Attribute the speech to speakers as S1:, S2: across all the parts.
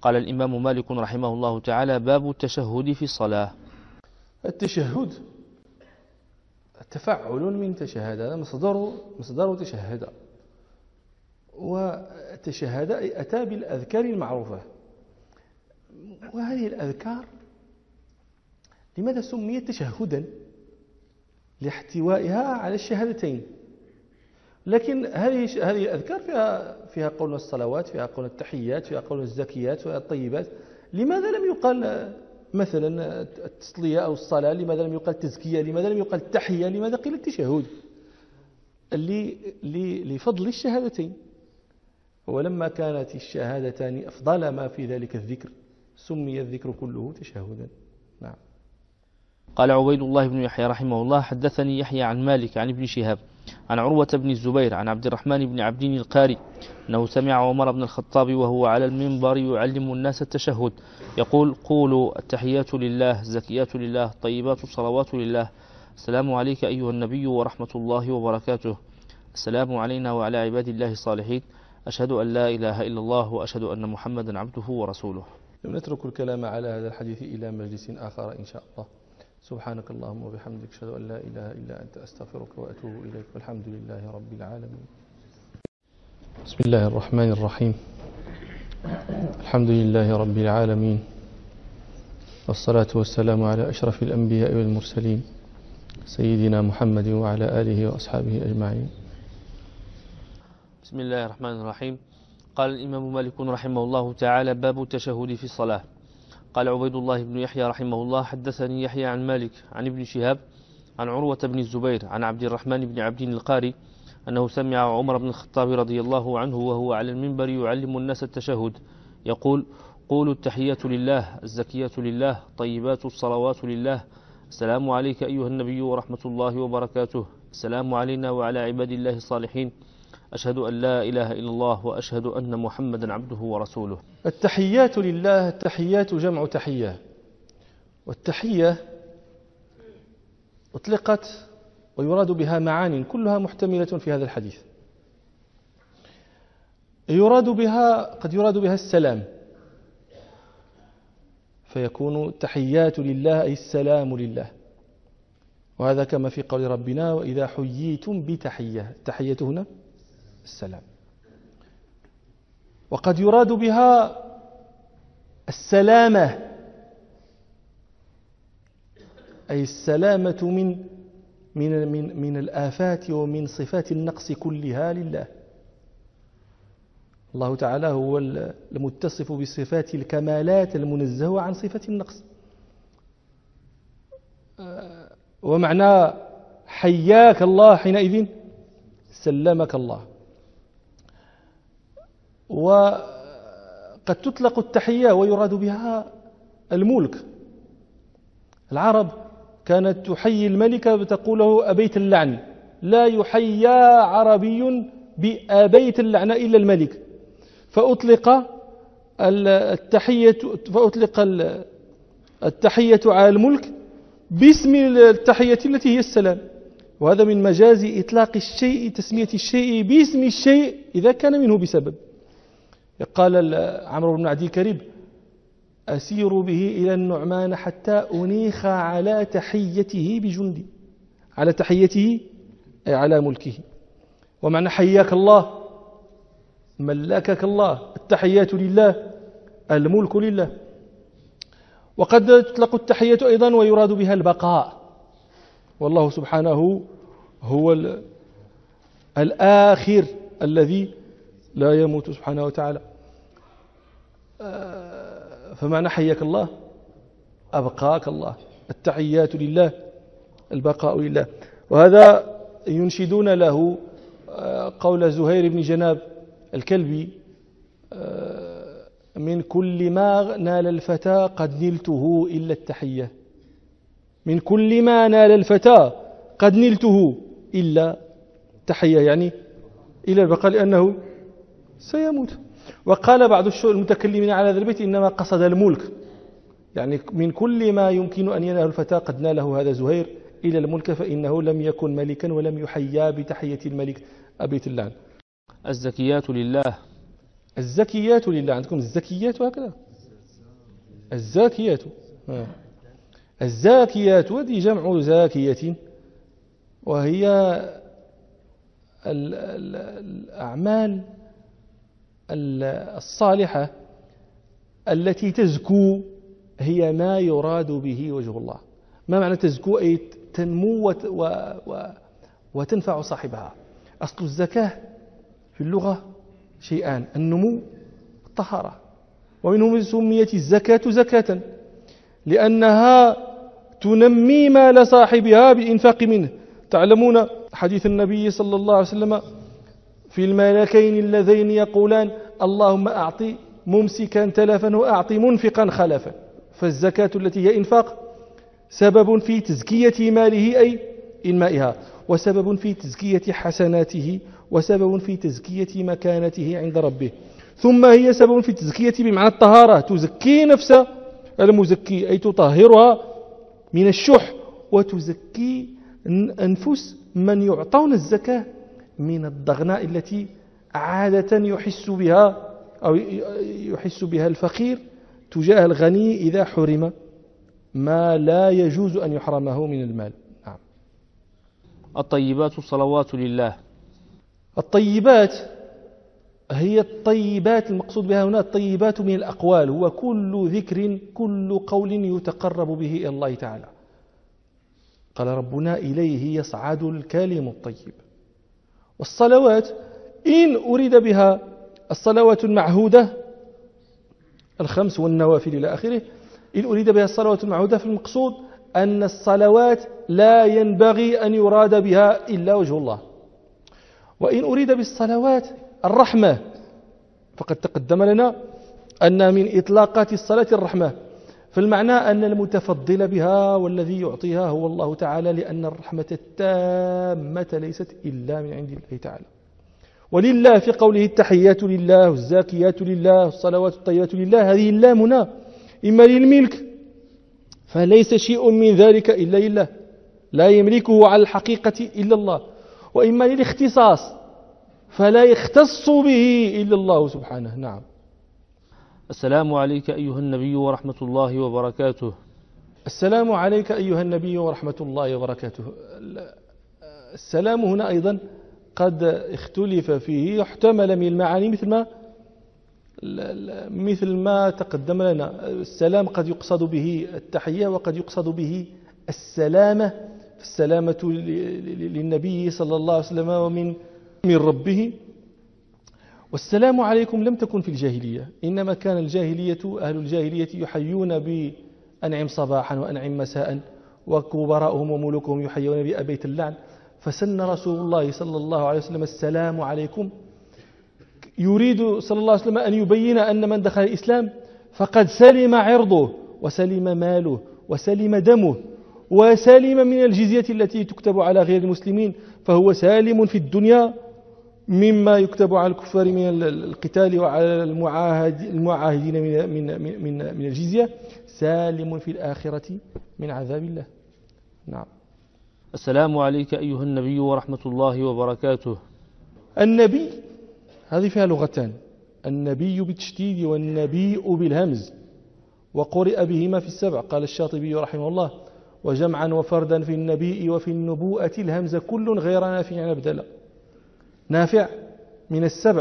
S1: قال الإمام مالك رحمه الله تعالى: باب التشهد في الصلاة.
S2: التشهد تفعل من تشهد، هذا مصدر تشهد، وتشهد أي أتى بالأذكار المعروفة. وهذه الأذكار لماذا سميت تشهدا؟ لاحتوائها على الشهادتين. لكن هذه الأذكار فيها قول الصلوات، فيها قول التحيات، فيها قول الزكيات، فيها الطيبات. لماذا لم يقال مثلا التصلية أو الصلاة؟ لماذا لم يقال التزكية؟ لماذا لم يقال التحية؟ لماذا قيل التشهد؟ لفضل الشهادتين. ولما كانت الشهادتان أفضل ما في ذلك الذكر سمي الذكر كله تشهدا. نعم.
S1: قال عبيد الله بن يحيى رحمه الله: حدثني يحيى عن مالك عن ابن شهاب عن عروة بن الزبير عن عبد الرحمن بن عبدين القاري أنه سمع عمر بن الخطاب وهو على المنبر يعلم الناس التشهد يقول: قولوا التحيات لله، الزكيات لله، طيبات الصلوات لله، السلام عليك أيها النبي ورحمة الله وبركاته، السلام علينا وعلى عباد الله الصالحين، أشهد أن لا إله إلا الله وأشهد أن محمدا عبده ورسوله.
S2: نترك الكلام على هذا الحديث إلى مجلس آخر إن شاء الله. سبحانك اللهم وبحمدك، أشهد أن لا إله إلا أنت، أستغفرك وأتوب إليك، والحمد لله رب العالمين. بسم الله الرحمن الرحيم. الحمد لله رب العالمين، والصلاة والسلام على أشرف الأنبياء والمرسلين سيدنا محمد وعلى آله وأصحابه أجمعين.
S1: بسم الله الرحمن الرحيم. قال الإمام مالك رحمه الله تعالى: باب التشهد في الصلاة. قال عبيد الله بن يحيى رحمه الله: حدثني يحيى عن مالك عن ابن شهاب عن عروة بن الزبير عن عبد الرحمن بن عبدين القاري أنه سمع عمر بن الخطاب رضي الله عنه وهو على المنبر يعلم الناس التشهد يقول: قولوا التحيات لله، الزكيات لله، طيبات الصلوات لله، السلام عليك أيها النبي ورحمة الله وبركاته، السلام علينا وعلى عباد الله الصالحين، أشهد أن لا إله إلا الله وأشهد أن محمدا عبده ورسوله.
S2: التحيات لله، التحيات جمع تحية، والتحية أطلقت ويراد بها معان كلها محتملة في هذا الحديث. قد يراد بها السلام، فيكون التحيات لله أي السلام لله، وهذا كما في قول ربنا: وإذا حييتم بتحية، التحية هنا السلام. وقد يراد بها السلامة، أي السلامة من الآفات ومن صفات النقص كلها لله. الله تعالى هو المتصف بصفات الكمالات المنزه عن صفة النقص. ومعنى حياك الله حينئذ سلمك الله. وقد تطلق التحية ويراد بها الملك. العرب كانت تحيي الملك بتقول له: أبيت اللعن. لا يحيى عربي بأبيت اللعن إلا الملك، فأطلق التحية على الملك باسم التحية التي هي السلام. وهذا من مجاز إطلاق الشيء، تسمية الشيء باسم الشيء إذا كان منه بسبب. قال عمرو بن عدي الكريب: أسير به إلى النعمان حتى أنيخ على تحيته بجندي، على تحيته أي على ملكه. ومعنى حياك الله ملكك الله، التحيات لله، الملك لله. وقد تطلق التحية أيضا ويراد بها البقاء، والله سبحانه هو الآخر الذي لا يموت سبحانه وتعالى. فمعنى حياك الله أبقاك الله، التحيات لله، البقاء لله. وهذا ينشدون له قول زهير بن جناب الكلبي: من كل ما نال الفتى قد نلته إلا التحية. من كل ما نال الفتى قد نلته إلا التحية، يعني إلى البقاء، لأنه سيموت. وقال بعض المتكلمين على هذا البيت: إنما قصد الملك، يعني من كل ما يمكن أن ينال الفتى قد ناله هذا زهير إلى الملك، فإنه لم يكن ملكا ولم يحيا بتحية الملك أبيت اللعن.
S1: الزكيات لله،
S2: الزكيات لله. عندكم الزكيات وهكذا؟ الزاكيات. الزاكيات هذه جمع زاكية، وهي الأعمال الصالحة التي تزكو، هي ما يراد به وجه الله. ما معنى تزكو؟ أي تنمو وتنفع صاحبها. أصل الزكاة في اللغة شيئان: النمو والطهارة، ومنهم سميت الزكاة زكاة لأنها تنمي مال صاحبها بالإنفاق منه. تعلمون حديث النبي صلى الله عليه وسلم في الملكين اللذين يقولان: اللهم أعطي ممسكا تلفا وأعطي منفقا خلفا. فالزكاة التي هي إنفاق سبب في تزكية ماله، أي إنمائها، وسبب في تزكية حسناته، وسبب في تزكية مكانته عند ربه. ثم هي سبب في تزكية بمعنى الطهارة، تزكي نفس المزكي، أي تطهرها من الشح، وتزكي أنفس من يعطون الزكاة من الضغناء التي عادة يحس بها أو يحس بها الفقير تجاه الغني إذا حرم ما لا يجوز أن يحرمه من المال. نعم.
S1: الطيبات الصلوات لله.
S2: الطيبات هي الطيبات، المقصود بها هنا الطيبات من الأقوال، هو كل ذكر، كل قول يتقرب به إلى الله تعالى. قال ربنا: إليه يصعد الكلم الطيب. والصلوات إن أريد بها الصلوات المعهودة الخمس والنوافل إلى آخره، إن أريد بها الصلوات المعهودة، فالمقصود أن الصلوات لا ينبغي أن يراد بها إلا وجه الله. وإن أريد بالصلوات الرحمة، فقد تقدم لنا أن من إطلاقات الصلاة الرحمة، فالمعنى أن المتفضل بها والذي يعطيها هو الله تعالى، لأن الرحمة التامة ليست إلا من عند الله تعالى. ولله في قوله: التحيات لله والزاكيات لله والصلوات الطيبات لله، هذه اللام هنا إما للملك، فليس شيء من ذلك إلا لله، لا يملكه على الحقيقة إلا الله، وإما للاختصاص، فلا يختص به إلا الله سبحانه. نعم.
S1: السلام عليك أيها النبي ورحمة الله وبركاته.
S2: السلام عليك أيها النبي ورحمة الله وبركاته. السلام هنا أيضا قد اختلف فيه، يحتمل من المعاني مثل ما تقدم لنا. السلام قد يقصد به التحية، وقد يقصد به السلامة، السلامة للنبي صلى الله عليه وسلم ومن ربه. والسلام عليكم لم تكن في الجاهلية، إنما كان أهل الجاهلية يحيون بأنعم صباحا وأنعم مساء، وكبراؤهم وملوكهم يحيون بأبيت اللعن. فسن رسول الله صلى الله عليه وسلم السلام عليكم، يريد صلى الله عليه وسلم أن يبين أن من دخل الإسلام فقد سلم عرضه وسلم ماله وسلم دمه وسلم من الجزية التي تكتب على غير المسلمين، فهو سالم في الدنيا مما يكتب على الكفار من القتال وعلى المعاهدين من الجزية، سالم في الآخرة من عذاب الله. نعم.
S1: السلام عليك أيها النبي ورحمة الله وبركاته.
S2: النبي هذه فيها لغتان: النبي بالتشديد والنبيء بالهمز، وقرئ بهما في السبع. قال الشاطبي رحمه الله: وجمعا وفردا في النبي وفي النبوءة الهمز كل غير نافع أبدلا. نافع من السبع،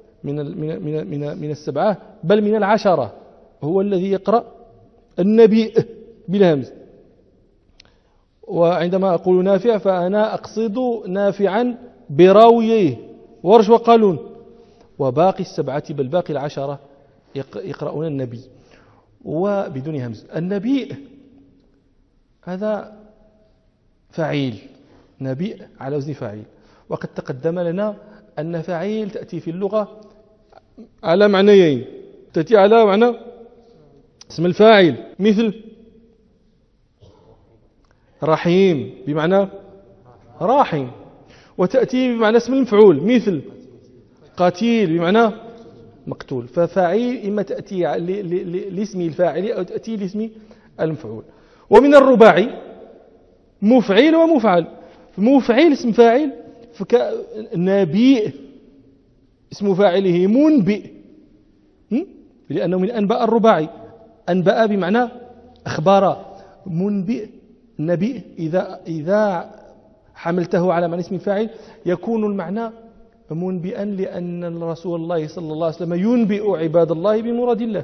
S2: من السبعة، بل من العشرة، هو الذي يقرأ النبي بالهمز. وعندما أقول نافع فأنا أقصد نافعا براويه ورش وقالون، وباقي السبعة بل باقي العشرة يقرؤون النبي وبدون همز. النبي هذا فعيل، نبي على وزن فعيل، وقد تقدم لنا أن فعيل تأتي في اللغة على معنيين: تأتي على معنى اسم الفاعل مثل رحيم بمعنى راحم، وتأتي بمعنى اسم المفعول مثل قتيل بمعنى مقتول. ففاعل إما تأتي لاسم الفاعل أو تأتي لاسم المفعول. ومن الرباعي مفعيل ومفعل. مفعيل اسم فاعل، نبي اسم فاعله منبئ، لأنه من أنباء الرباعي. أنبأ بمعنى أخبار. منبئ نبي إذا حملته على معنى اسم فاعل يكون المعنى منبئا، لأن رسول الله صلى الله عليه وسلم ينبئ عباد الله بمراد الله.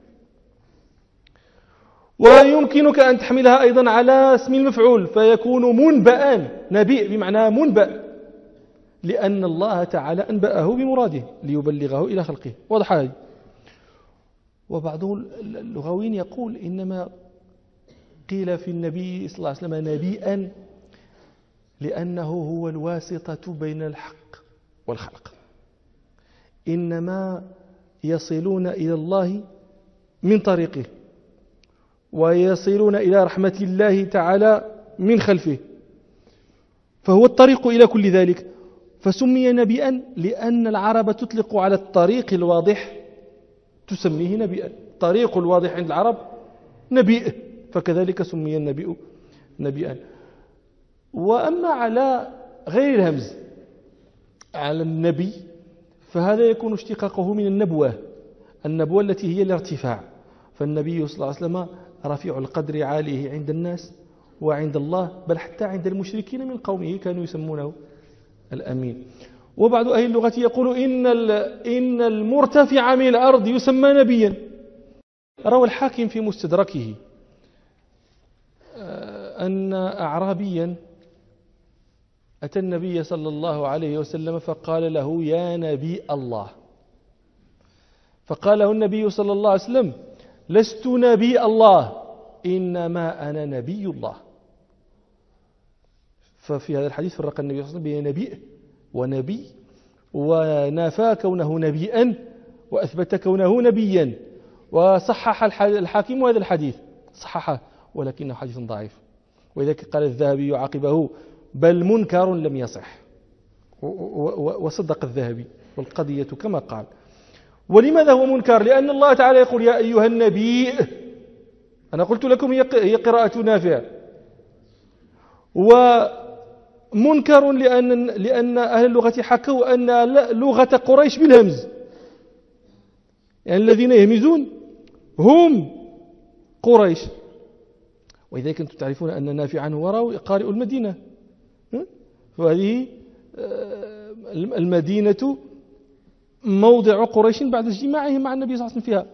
S2: ويمكنك أن تحملها أيضا على اسم المفعول فيكون منبئا، نبي بمعنى منبأ، لأن الله تعالى أنبأه بمراده ليبلغه إلى خلقه. واضح هذه. وبعض اللغويين يقول إنما قيل في النبي صلى الله عليه وسلم نبيا لأنه هو الواسطة بين الحق والخلق، إنما يصلون إلى الله من طريقه ويصلون إلى رحمة الله تعالى من خلفه، فهو الطريق إلى كل ذلك. فسمي نبيا لأن العرب تطلق على الطريق الواضح تسميه نبيا، الطريق الواضح عند العرب نبي، فكذلك سمي النبي نبيا. وأما على غير الهمز على النبي فهذا يكون اشتقاقه من النبوة، النبوة التي هي الارتفاع، فالنبي صلى الله عليه وسلم رفيع القدر عاليه عند الناس وعند الله، بل حتى عند المشركين من قومه كانوا يسمونه الأمين. وبعض أهل اللغة يقول إن المرتفع من الأرض يسمى نبيا. روى الحاكم في مستدركه أن أعرابيا أتى النبي صلى الله عليه وسلم فقال له يا نبي الله، فقال له النبي صلى الله عليه وسلم لست نبي الله إنما أنا نبي الله. ففي هذا الحديث فرق النبي صلى الله عليه وسلم بين نبي ونبي، ونافى كونه نبيا وأثبت كونه نبيا، وصحح الحاكم هذا الحديث، صححه ولكنه حديث ضعيف. ولذلك قال الذهبي عقبه بل منكر لم يصح، وصدق الذهبي والقضية كما قال. ولماذا هو منكر؟ لأن الله تعالى يقول يا أيها النبي، أنا قلت لكم هي قراءة نافع، ومنكر لأن أهل اللغة حكوا أن لغة قريش بالهمز، يعني الذين يهمزون هم قريش. وإذا كنتم تعرفون أن نافعا هو قارئ المدينة، فهذه المدينة موضع قريش بعد اجتماعهم مع النبي صلى الله عليه وسلم فيها،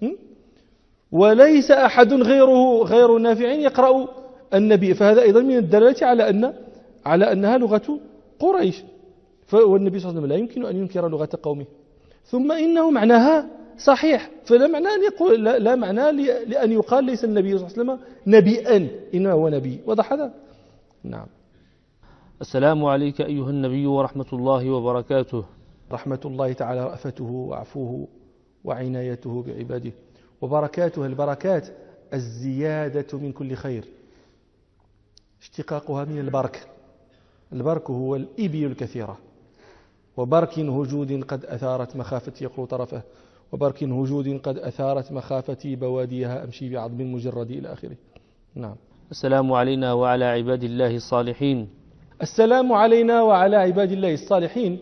S2: وليس أحد غير نافع يقرأ النبي، فهذا أيضا من الدلالة على أنها لغة قريش، والنبي صلى الله عليه وسلم لا يمكن أن ينكر لغة قومه. ثم إنه معناها صحيح، فلا معنى أن يقول لا معنى لأن يقال ليس النبي صلى الله عليه وسلم نبيا إنما هو نبي. وضح هذا؟ نعم.
S1: السلام عليك أيها النبي ورحمة الله وبركاته.
S2: رحمة الله تعالى رأفته وعفوه وعنايته بعباده، وبركاته البركات الزيادة من كل خير، اشتقاقها من البرك، البرك هو الإبل الكثيرة، وبرك هجود قد أثارت مخافتي يقول طرفه، وبرك هجود قد أثارت مخافتي بواديها أمشي بعظم مجرد إلى آخره. نعم.
S1: السلام علينا وعلى عباد الله الصالحين.
S2: السلام علينا وعلى عباد الله الصالحين،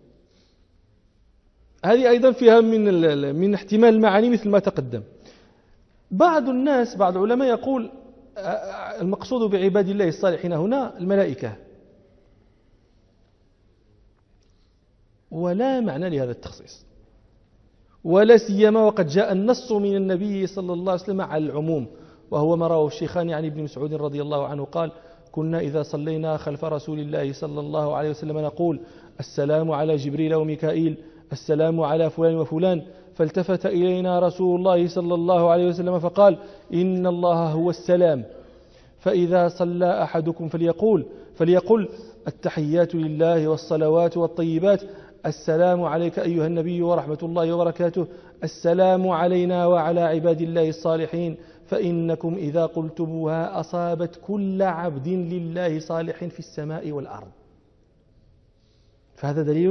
S2: هذه أيضا فيها من احتمال المعاني مثل ما تقدم. بعض الناس بعض العلماء يقول المقصود بعباد الله الصالحين هنا الملائكة، ولا معنى لهذا التخصيص، ولا سيما وقد جاء النص من النبي صلى الله عليه وسلم على العموم، وهو ما رواه الشيخان عن ابن مسعود رضي الله عنه قال كنا إذا صلينا خلف رسول الله صلى الله عليه وسلم نقول السلام على جبريل وميكائيل، السلام على فلان وفلان، فالتفت إلينا رسول الله صلى الله عليه وسلم فقال إن الله هو السلام، فإذا صلى أحدكم فليقل التحيات لله والصلوات والطيبات، السلام عليك أيها النبي ورحمة الله وبركاته، السلام علينا وعلى عباد الله الصالحين، فإنكم إذا قلتموها أصابت كل عبد لله صالح في السماء والأرض. فهذا دليل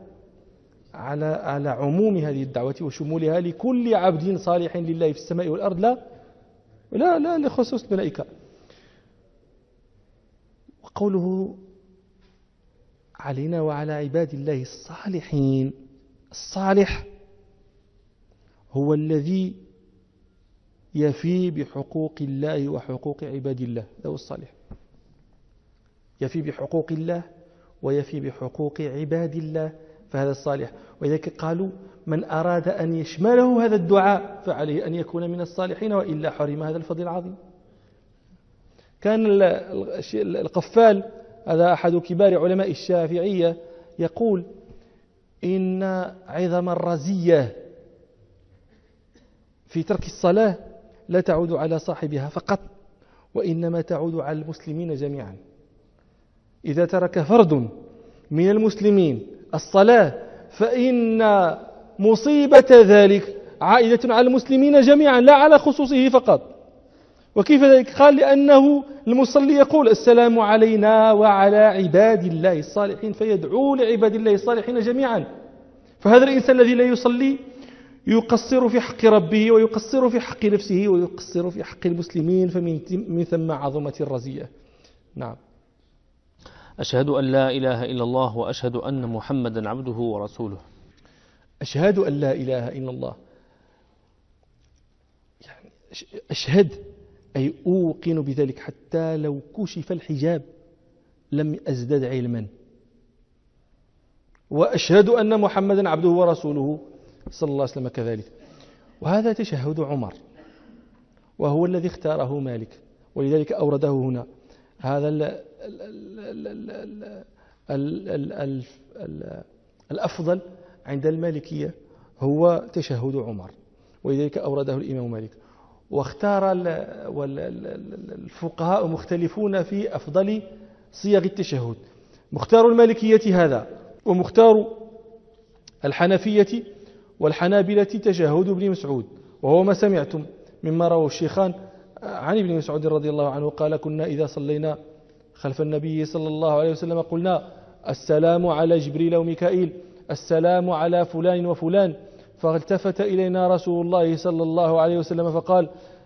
S2: على عموم هذه الدعوة وشمولها لكل عبد صالح لله في السماء والأرض، لا لخصوص الملائكة. وقوله علينا وعلى عباد الله الصالحين، الصالح هو الذي يفي بحقوق الله وحقوق عباد الله، هذا هو الصالح. يفي بحقوق الله ويفي بحقوق عباد الله، فهذا الصالح. ولذلك قالوا من أراد أن يشمله هذا الدعاء فعليه أن يكون من الصالحين، وإلا حرم هذا الفضل العظيم. كان القفال، هذا أحد كبار علماء الشافعية، يقول إن عظم الرزية في ترك الصلاة لا تعود على صاحبها فقط، وإنما تعود على المسلمين جميعا. إذا ترك فرد من المسلمين الصلاة فإن مصيبة ذلك عائدة على المسلمين جميعا لا على خصوصه فقط. وكيف ذلك؟ قال لأنه المصلي يقول السلام علينا وعلى عباد الله الصالحين، فيدعو لعباد الله الصالحين جميعا. فهذا الإنسان الذي لا يصلي يقصر في حق ربه ويقصر في حق نفسه ويقصر في حق المسلمين، فمن ثم عظمة الرزية. نعم.
S1: أشهد أن لا إله إلا الله وأشهد أن محمدا عبده ورسوله.
S2: أشهد أن لا إله إلا الله، يعني أشهد أي أوقن بذلك حتى لو كشف الحجاب لم أزدد علما. وأشهد أن محمدا عبده ورسوله صلى الله عليه وسلم كذلك. وهذا تشهد عمر، وهو الذي اختاره مالك، ولذلك أورده هنا. هذا الأفضل عند المالكية هو تشهد عمر، ولذلك أورده الإمام مالك. واختار الفقهاء مختلفون في أفضل صيغ التشهد. مختار المالكية هذا، ومختار الحنفية والحنابلة تشهد ابن مسعود، وهو ما سمعتم مما رواه الشيخان عن ابن مسعود رضي الله عنه قال: كنا إذا صلينا خلف النبي صلى الله عليه وسلم قلنا السلام على جبريل وميكائيل، السلام على فلان وفلان. فالتفت إلينا رسول الله صلى الله عليه وسلم فقال: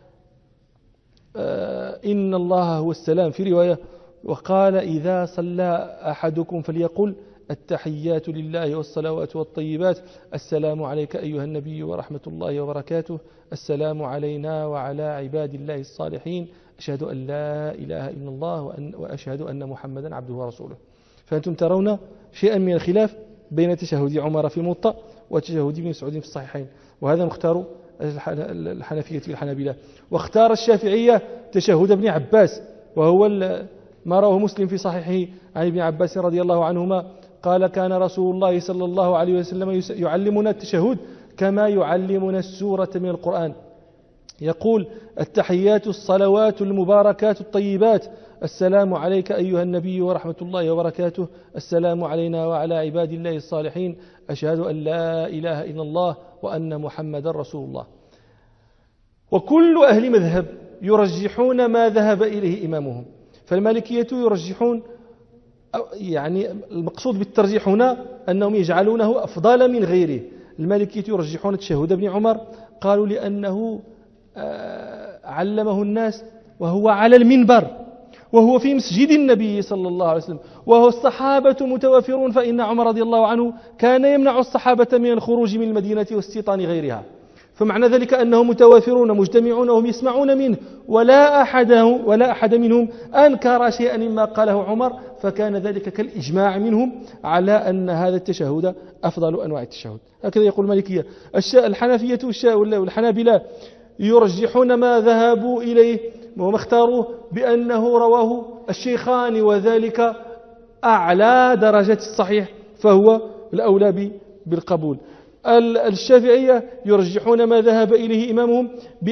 S2: إن الله هو السلام، في رواية وقال: إذا صلى أحدكم فليقل التحيات لله والصلوات والطيبات، السلام عليك أيها النبي ورحمة الله وبركاته، السلام علينا وعلى عباد الله الصالحين، أشهد أن لا إله إلا الله وأشهد أن محمدا عبده ورسوله. فأنتم ترون شيئا من الخلاف بين تشهد عمر في الموطأ وتشهد ابن مسعود في الصحيحين، وهذا مختار الحنفية والحنابلة. واختار الشافعية تشهد ابن عباس، وهو ما رواه مسلم في صحيحه عن ابن عباس رضي الله عنهما قال: كان رسول الله صلى الله عليه وسلم يعلمنا التشهد كما يعلمنا السورة من القرآن، يقول: التحيات الصلوات المباركات الطيبات، السلام عليك أيها النبي ورحمة الله وبركاته، السلام علينا وعلى عباد الله الصالحين، أشهد أن لا إله إلا الله وأن محمد رسول الله. وكل أهل مذهب يرجحون ما ذهب إليه إمامهم. فالمالكية يرجحون، يعني المقصود بالترجيح هنا أنهم يجعلونه أفضل من غيره. المالكية يرجحون تشهد ابن عمر، قالوا لأنه علمه الناس وهو على المنبر، وهو في مسجد النبي صلى الله عليه وسلم، وهو الصحابة متوافرون، فإن عمر رضي الله عنه كان يمنع الصحابة من الخروج من المدينة واستيطان غيرها. فمعنى ذلك أنهم متوافرون مجتمعون وهم يسمعون منه، ولا أحد منهم أنكر شيئا مما قاله عمر، فكان ذلك كالإجماع منهم على أن هذا التشهد أفضل أنواع التشهد. هكذا يقول المالكية. الحنفية والحنابلة يرجحون ما ذهبوا إليه وما اختاروه بأنه رواه الشيخان، وذلك أعلى درجة الصحيح، فهو الأولى بالقبول. الشافعية يرجحون ما ذهب إليه إمامهم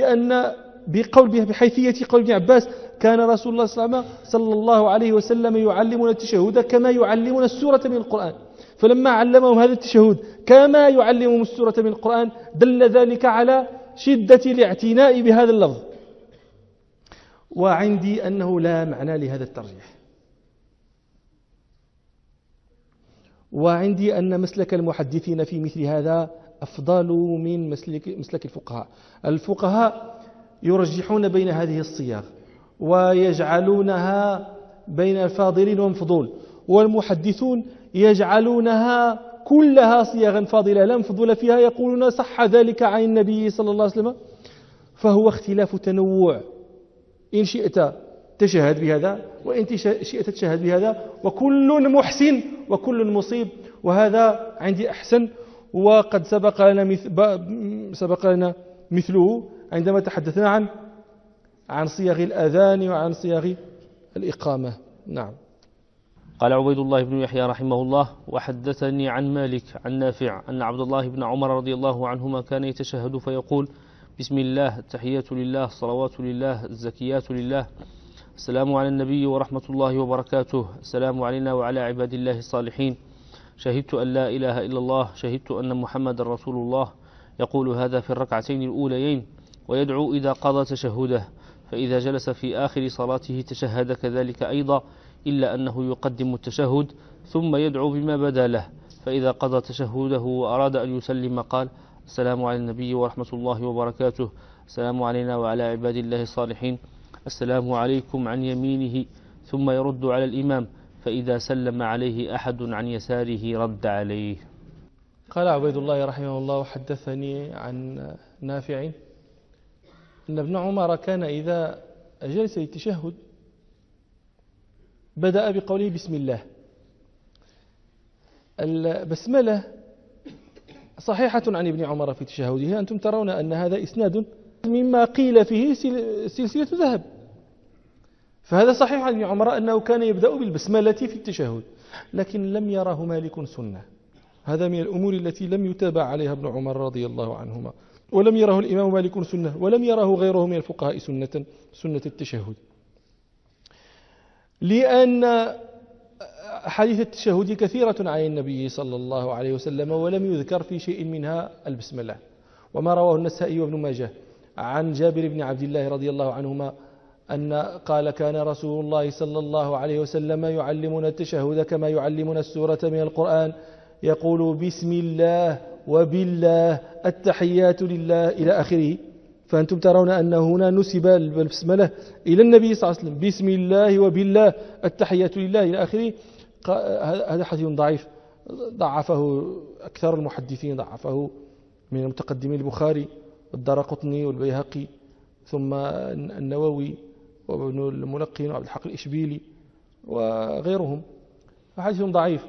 S2: بحيثية قول ابن عباس: كان رسول الله صلى الله عليه وسلم يعلمنا التشهد كما يعلمنا السورة من القرآن. فلما علمهم هذا التشهد كما يعلمهم السورة من القرآن دل ذلك على شدة الاعتناء بهذا اللفظ. وعندي أنه لا معنى لهذا الترجيح، وعندي أن مسلك المحدثين في مثل هذا أفضل من مسلك الفقهاء. الفقهاء يرجحون بين هذه الصيغ ويجعلونها بين الفاضل والمفضول، والمحدثون يجعلونها كلها صيغا فاضلة لا مفضول فيها، يقولون صح ذلك عن النبي صلى الله عليه وسلم. فهو اختلاف تنوع، إن شئت تشهد بهذا وإن شئت تشهد بهذا، وكل محسن وكل مصيب، وهذا عندي أحسن. وقد سبق لنا مثله عندما تحدثنا عن صيغ الأذان وعن صيغ الإقامة. نعم.
S1: قال عبيد الله بن يحيى رحمه الله: وحدثني عن مالك عن نافع أن عبد الله بن عمر رضي الله عنهما كان يتشهد فيقول: بسم الله، التحيات لله، الصلوات لله، الزكيات لله، السلام على النبي ورحمة الله وبركاته، السلام علينا وعلى عباد الله الصالحين، شهدت أن لا إله إلا الله، شهدت أن محمد رسول الله. يقول هذا في الركعتين الأوليين، ويدعو إذا قضى تشهده، فإذا جلس في آخر صلاته تشهد كذلك أيضا، إلا أنه يقدم التشهد ثم يدعو بما بدا له، فإذا قضى تشهده وأراد أن يسلم قال: السلام على النبي ورحمة الله وبركاته، السلام علينا وعلى عباد الله الصالحين، السلام عليكم عن يمينه، ثم يرد على الإمام، فإذا سلم عليه أحد عن يساره رد عليه.
S2: قال عبيد الله رحمه الله: حدثني عن نافع أن ابن عمر كان إذا جلس للتشهد بدأ بقوله بسم الله. البسملة صحيحة عن ابن عمر في تشهده، أنتم ترون أن هذا إسناد مما قيل فيه سلسلة ذهب، فهذا صحيح عن ابن عمر أنه كان يبدأ بالبسملة في التشهد، لكن لم يره مالك سنة. هذا من الأمور التي لم يتابع عليها ابن عمر رضي الله عنهما، ولم يره الإمام مالك سنة، ولم يره غيره من الفقهاء سنة التشهد، لأن حديث التشهد كثيرة عن النبي صلى الله عليه وسلم، ولم يذكر في شيء منها البسملة. وما رواه النسائي وابن ماجه عن جابر بن عبد الله رضي الله عنهما أن قال: كان رسول الله صلى الله عليه وسلم يعلمنا التشهد كما يعلمنا السورة من القرآن، يقول: بسم الله وبالله، التحيات لله، إلى آخره. فأنتم ترون أن هنا نسب البسملة إلى النبي صلى الله عليه وسلم: بسم الله وبالله، التحيات لله، إلى آخره. هذا حديث ضعيف، ضعفه أكثر المحدثين، ضعفه من المتقدمين البخاري والدارقطني والبيهقي، ثم النووي وابن الملقن وعبد الحق الإشبيلي وغيرهم. حديث ضعيف،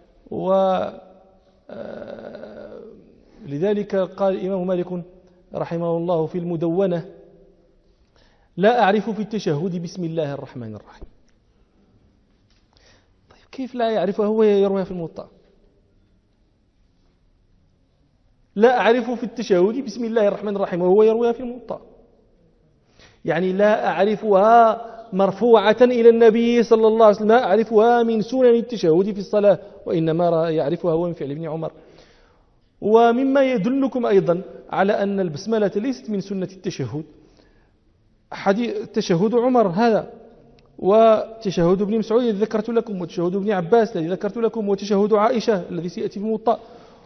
S2: ولذلك قال الإمام مالك رحمه الله في المدونة: لا أعرف في التشهد بسم الله الرحمن الرحيم. طيب كيف لا يعرفها هو يرويها في الموطأ؟ لا أعرف في التشهد بسم الله الرحمن الرحيم وهو يرويها في الموطأ، يعني لا أعرفها مرفوعة إلى النبي صلى الله عليه وسلم، لا أعرفها من سنن التشهد في الصلاة، وإنما يعرفها هو من فعل ابن عمر. ومما يدلكم أيضا على أن البسملة ليست من سنة التشهد حديث تشهد عمر هذا، وتشهد ابن مسعود الذي ذكرت لكم، وتشهد ابن عباس الذي ذكرت لكم، وتشهد عائشة الذي سيأتي في الموطأ،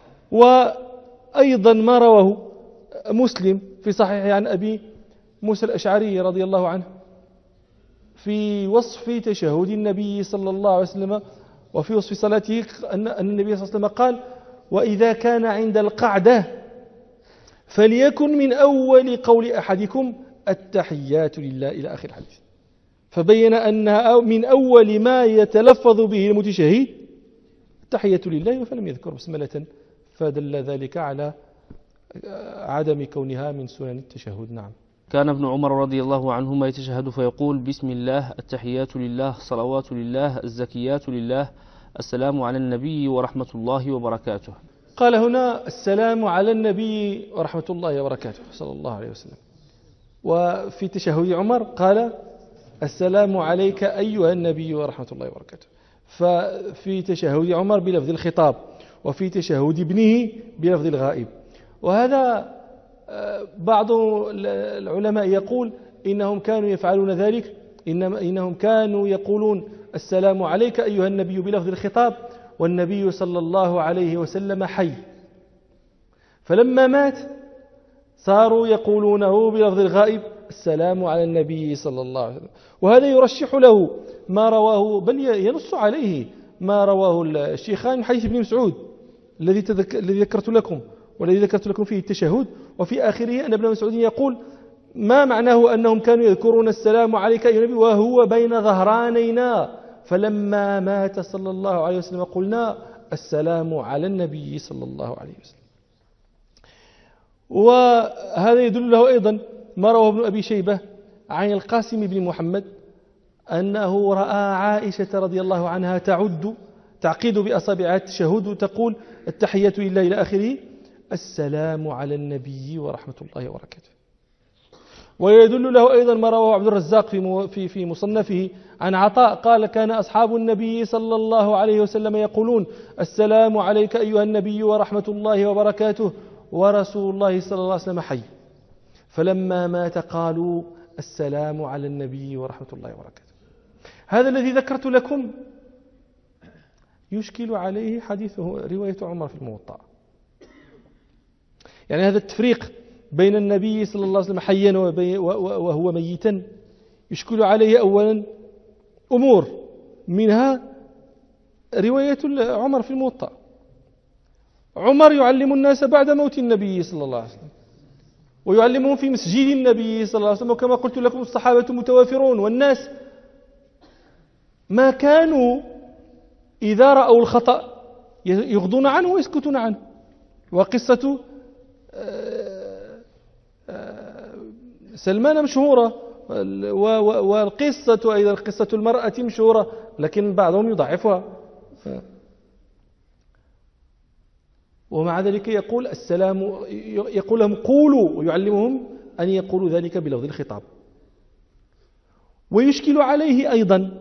S2: وأيضا ما رواه مسلم في صحيح عن أبي موسى الأشعري رضي الله عنه في وصف تشهد النبي صلى الله عليه وسلم وفي وصف صلاته، أن النبي صلى الله عليه وسلم قال: وإذا كان عند القعدة فليكن من أول قول أحدكم التحيات لله، إلى آخر الحديث. فبين أنها من أول ما يتلفظ به المتشهد التحية لله، فلم يذكر بسملة، فدل ذلك على عدم كونها من سنن التشهد. نعم.
S1: كان ابن عمر رضي الله عنهما يتشهد فيقول: بسم الله، التحيات لله، الصلوات لله، الزكيات لله، السلام على النبي ورحمة الله وبركاته.
S2: قال هنا: السلام على النبي ورحمة الله وبركاته صلى الله عليه وسلم. وفي تشهد عمر قال: السلام عليك أيها النبي ورحمة الله وبركاته. ففي تشهد عمر بلفظ الخطاب، وفي تشهد ابنه بلفظ الغائب. وهذا بعض العلماء يقول إنهم كانوا يفعلون ذلك، إنهم كانوا يقولون: السلام عليك أيها النبي بلفظ الخطاب، والنبي صلى الله عليه وسلم حي. فلما مات صاروا يقولونه بلفظ الغائب: السلام على النبي صلى الله عليه وسلم. وهذا يرشح له ما رواه، بل ينص عليه ما رواه الشيخان من حديث ابن مسعود الذي ذكرت لكم، والذي ذكرت لكم فيه التشهد، وفي آخره أن ابن مسعود يقول: ما معناه أنهم كانوا يذكرون السلام عليك أيها النبي وهو بين ظهرانينا، فلما مات صلى الله عليه وسلم قلنا السلام على النبي صلى الله عليه وسلم. وهذا يدل له أيضا ما رواه ابن أبي شيبة عن القاسم بن محمد أنه رأى عائشة رضي الله عنها تعقيد بأصابعها التشهد وتقول التحية لله إلى آخره السلام على النبي ورحمة الله وبركاته. ويدل له أيضا ما رواه عبد الرزاق في مصنفه عن عطاء قال كان أصحاب النبي صلى الله عليه وسلم يقولون السلام عليك أيها النبي ورحمة الله وبركاته ورسول الله صلى الله عليه وسلم حي، فلما مات قالوا السلام على النبي ورحمة الله وبركاته. هذا الذي ذكرت لكم يشكل عليه حديثه رواية عمر في الموطأ. يعني هذا التفريق بين النبي صلى الله عليه وسلم حيا وهو ميتا يشكل عليه أولا أمور، منها رواية عمر في الموطأ. عمر يعلم الناس بعد موت النبي صلى الله عليه وسلم، ويعلمهم في مسجد النبي صلى الله عليه وسلم، وكما قلت لكم الصحابة متوافرون، والناس ما كانوا إذا رأوا الخطأ يغضون عنه ويسكتون عنه. وقصة سلمان مشهورة، والقصة أيضا قصة المرأة مشهورة، لكن بعضهم يضعفها. ومع ذلك يقول السلام، يقول لهم قولوا، ويعلمهم أن يقولوا ذلك بلفظ الخطاب. ويشكل عليه أيضا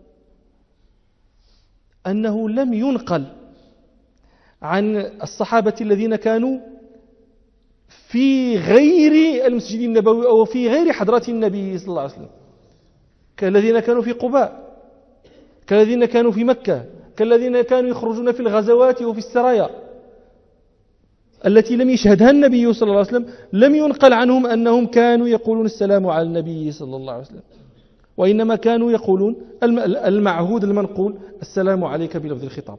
S2: أنه لم ينقل عن الصحابة الذين كانوا في غير المسجد النبوي أو في غير حضرة النبي صلى الله عليه وسلم، كالذين كانوا في قباء، كالذين كانوا في مكة، كالذين كانوا يخرجون في الغزوات وفي السرايا التي لم يشهدها النبي صلى الله عليه وسلم، لم ينقل عنهم أنهم كانوا يقولون السلام على النبي صلى الله عليه وسلم، وإنما كانوا يقولون المعهود المنقول السلام عليك بلفظ الخطاب.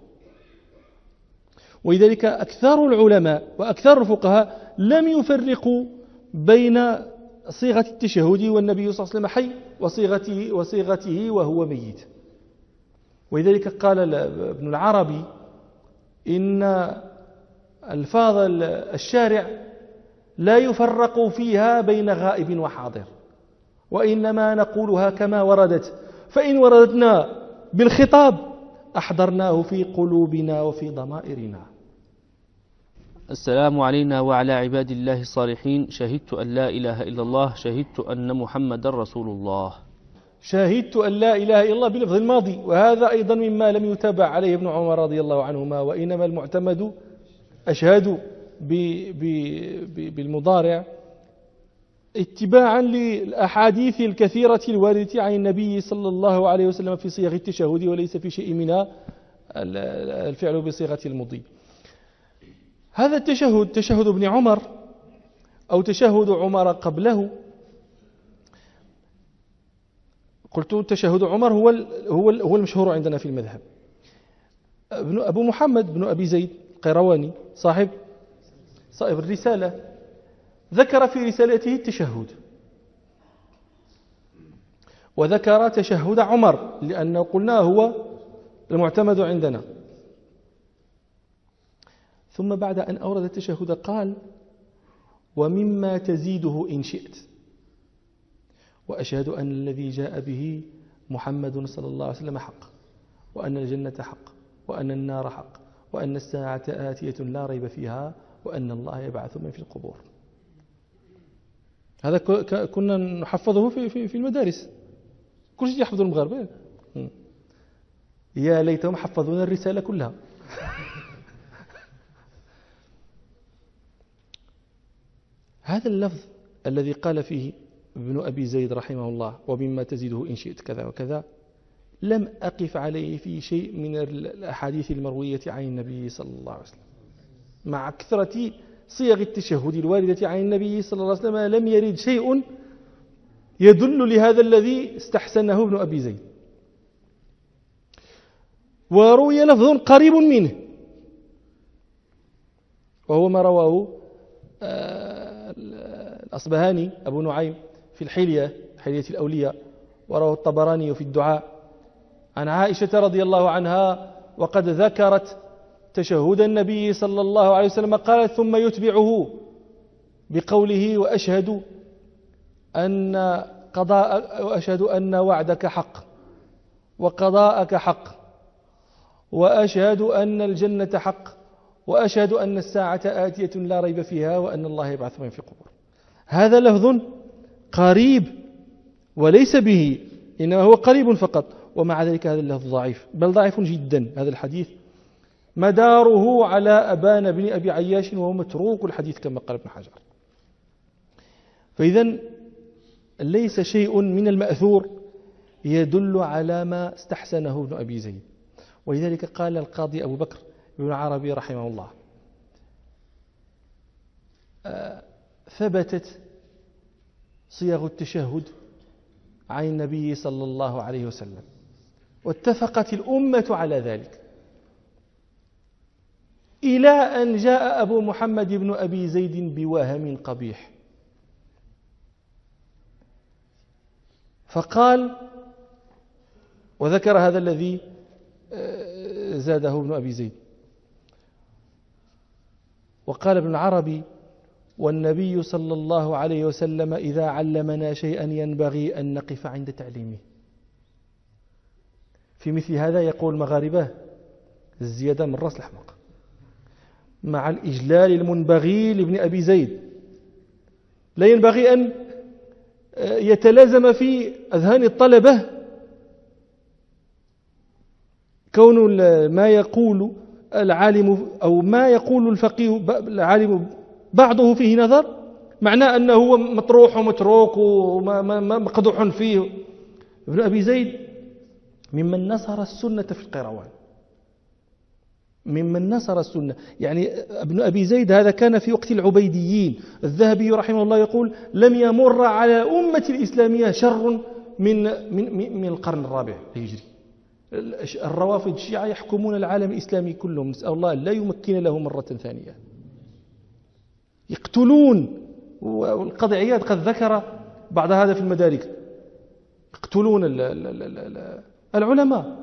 S2: ولذلك أكثر العلماء وأكثر الفقهاء لم يفرقوا بين صيغة التشهد والنبي صلى الله عليه وسلم حي وصيغته وهو ميت. ولذلك قال ابن العربي إن ألفاظ الشارع لا يفرق فيها بين غائب وحاضر، وإنما نقولها كما وردت، فإن وردنا بالخطاب أحضرناه في قلوبنا وفي ضمائرنا.
S1: السلام علينا وعلى عباد الله الصالحين، شهدت أن لا إله إلا الله، شهدت أن محمد رسول الله.
S2: شهدت أن لا إله إلا الله بلفظ الماضي، وهذا أيضا مما لم يتابع عليه ابن عمر رضي الله عنهما، وإنما المعتمد أشهد بالمضارع اتباعا للأحاديث الكثيرة الواردة عن النبي صلى الله عليه وسلم في صيغ التشهد، وليس في شيء منها الفعل بصيغة المضي. هذا التشهد تشهد ابن عمر أو تشهد عمر قبله، قلت تشهد عمر هو المشهور عندنا في المذهب. أبو محمد بن أبي زيد القيرواني صاحب الرسالة ذكر في رسالته التشهد، وذكر تشهد عمر لأنه قلنا هو المعتمد عندنا. ثم بعد أن أورد التشهد قال ومما تزيده إن شئت، وأشهد أن الذي جاء به محمد صلى الله عليه وسلم حق، وأن الجنة حق، وأن النار حق، وأن الساعة آتية لا ريب فيها، وأن الله يبعث من في القبور. هذا كنا نحفظه في المدارس، كل شيء يحفظه المغاربة. يا ليتهم حفظونا الرسالة كلها. هذا اللفظ الذي قال فيه ابن أبي زيد رحمه الله ومما تزيده إن شئت كذا وكذا، لم أقف عليه في شيء من الأحاديث المروية عن النبي صلى الله عليه وسلم. مع كثرة صيغ التشهد الواردة عن النبي صلى الله عليه وسلم لم يرد شيء يدل لهذا الذي استحسنه ابن أبي زيد. وروي لفظ قريب منه، وهو ما رواه الأصبهاني أبو نعيم في حلية الأولياء، ورواه الطبراني في الدعاء عن عائشة رضي الله عنها وقد ذكرت تشهد النبي صلى الله عليه وسلم قالت: ثم يتبعه بقوله: وأشهد أن وعدك حق وقضاءك حق، وأشهد أن الجنة حق، وأشهد أن الساعة آتية لا ريب فيها، وأن الله يبعث من في القبور. هذا لفظ قريب وليس به، إنما هو قريب فقط، ومع ذلك هذا اللفظ ضعيف، بل ضعيف جدا. هذا الحديث مداره على أبان بن أبي عياش، وهو متروك الحديث كما قال ابن حجر. فإذا ليس شيء من المأثور يدل على ما استحسنه ابن أبي زيد. ولذلك قال القاضي أبو بكر ابن عربي رحمه الله: ثبتت صيغ التشهد عن النبي صلى الله عليه وسلم، واتفقت الأمة على ذلك، إلى أن جاء أبو محمد بن أبي زيد بوهم قبيح، فقال، وذكر هذا الذي زاده ابن أبي زيد، وقال ابن العربي: والنبي صلى الله عليه وسلم إذا علمنا شيئا ينبغي أن نقف عند تعليمه. في مثل هذا يقول المغاربة: الزيادة من رأس الحمق، مع الإجلال المنبغي لابن أبي زيد. لا ينبغي أن يتلازم في أذهان الطلبة كون ما يقول العالم أو ما يقول الفقيه العالم بعضه فيه نظر، معناه أنه هو مطروح ومتروك ومقدوح فيه. ابن أبي زيد ممن نصر السنة في القيروان، ممن نصر السنة. يعني ابن أبي زيد هذا كان في وقت العبيديين. الذهبي رحمه الله يقول: لم يمر على أمة الإسلامية شر من القرن الرابع الهجري. الروافض الشيعة يحكمون العالم الإسلامي كلهم، نسأل الله لا يمكن له مرة ثانية، يقتلون. والقاضي عياض قد ذكر بعض هذا في المدارك، يقتلون العلماء،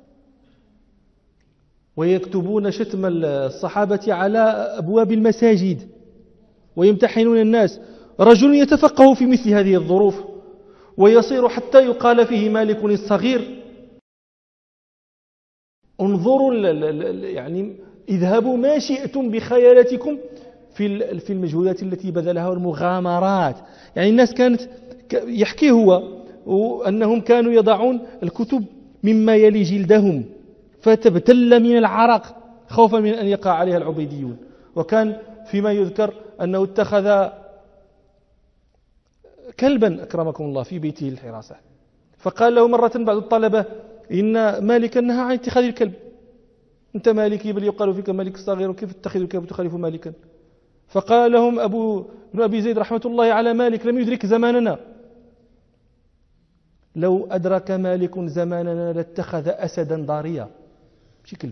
S2: ويكتبون شتم الصحابة على أبواب المساجد، ويمتحنون الناس. رجل يتفقه في مثل هذه الظروف ويصير حتى يقال فيه مالك الصغير. انظروا، يعني اذهبوا ما شئتم بخيالاتكم في المجهودات التي بذلها والمغامرات. يعني الناس كانت يحكي هو أنهم كانوا يضعون الكتب مما يلي جلدهم فتبتل من العرق خوفا من أن يقع عليها العبيديون. وكان فيما يذكر أنه اتخذ كلبا أكرمكم الله في بيته الحراسة، فقال له مرة بعض الطلبة: إن مالكا نهى عن اتخاذ الكلب، أنت مالكي بل يقال فيك مالك الصغير، وكيف تتخذ الكلب تخالف مالكا؟ فقال لهم ابن أبي زيد رحمة الله على مالك: لم يدرك زماننا، لو أدرك مالك زماننا لاتخذ أسدا ضاريا بشكل.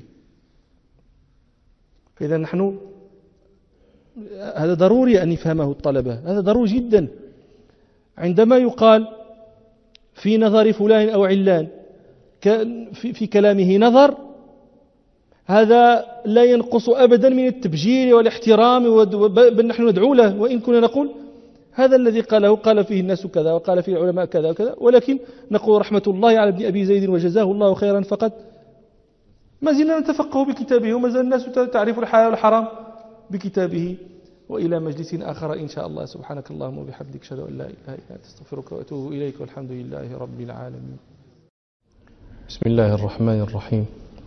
S2: فإذا نحن هذا ضروري أن يفهمه الطلبة، هذا ضروري جدا. عندما يقال في نظر فلان أو علان في كلامه نظر، هذا لا ينقص أبدا من التبجيل والاحترام، بل نحن ندعو له، وإن كنا نقول هذا الذي قاله قال فيه الناس كذا وقال فيه العلماء كذا وكذا، ولكن نقول رحمة الله على ابن أبي زيد وجزاه الله خيرا، فقط ما زلنا نتفقه بكتابه، وما زال الناس تعرف الحلال والحرام بكتابه. وإلى مجلس آخر إن شاء الله. سبحانك اللهم وبحمدك، أشهد أن لا إله إلا أنت، أستغفرك وأتوب إليك، والحمد لله رب العالمين.
S1: بسم الله الرحمن الرحيم.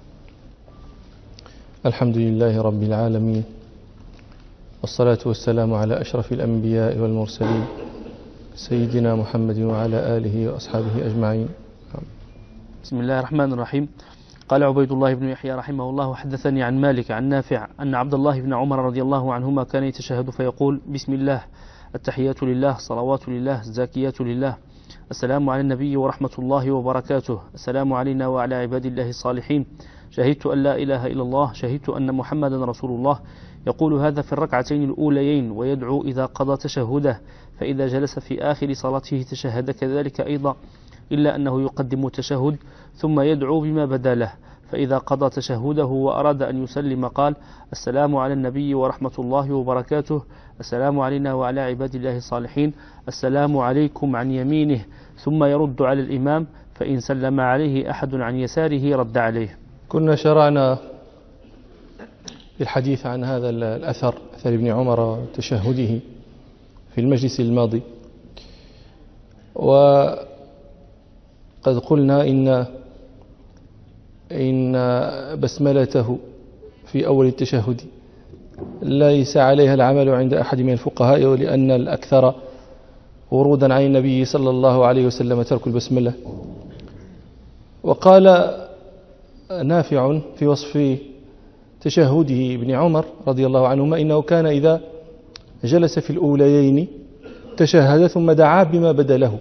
S1: الحمد لله رب العالمين، والصلاة والسلام على أشرف الأنبياء والمرسلين سيدنا محمد وعلى آله وأصحابه أجمعين.
S3: بسم الله الرحمن الرحيم. قال عبيد الله بن يحيى رحمه الله: حدثني عن مالك عن نافع أن عبد الله بن عمر رضي الله عنهما كان يتشهد فيقول: بسم الله، التحيات لله، صلوات لله، الزاكيات لله، السلام على النبي ورحمة الله وبركاته، السلام علينا وعلى عباد الله الصالحين، شهدت أن لا إله إلا الله، شهدت أن محمدا رسول الله. يقول هذا في الركعتين الأوليين، ويدعو إذا قضى تشهده فإذا جلس في آخر صلاته تشهد كذلك أيضا، إلا أنه يقدم التشهد ثم يدعو بما بدا له. فإذا قضى تشهده وأراد أن يسلم قال: السلام على النبي ورحمة الله وبركاته، السلام علينا وعلى عباد الله الصالحين، السلام عليكم عن يمينه، ثم يرد على الإمام، فإن سلم عليه أحد عن يساره رد عليه.
S2: كنا شرعنا في الحديث عن هذا الأثر، أثر ابن عمر وتشهده في المجلس الماضي، وقد قلنا إن بسملته في أول التشهد ليس عليها العمل عند أحد من الفقهاء، ولأن الأكثر ورودا عن النبي صلى الله عليه وسلم ترك البسملة. وقال نافع في وصف تشهده ابن عمر رضي الله عنهما إنه كان إذا جلس في الأوليين تشهد ثم دعا بما بدا له.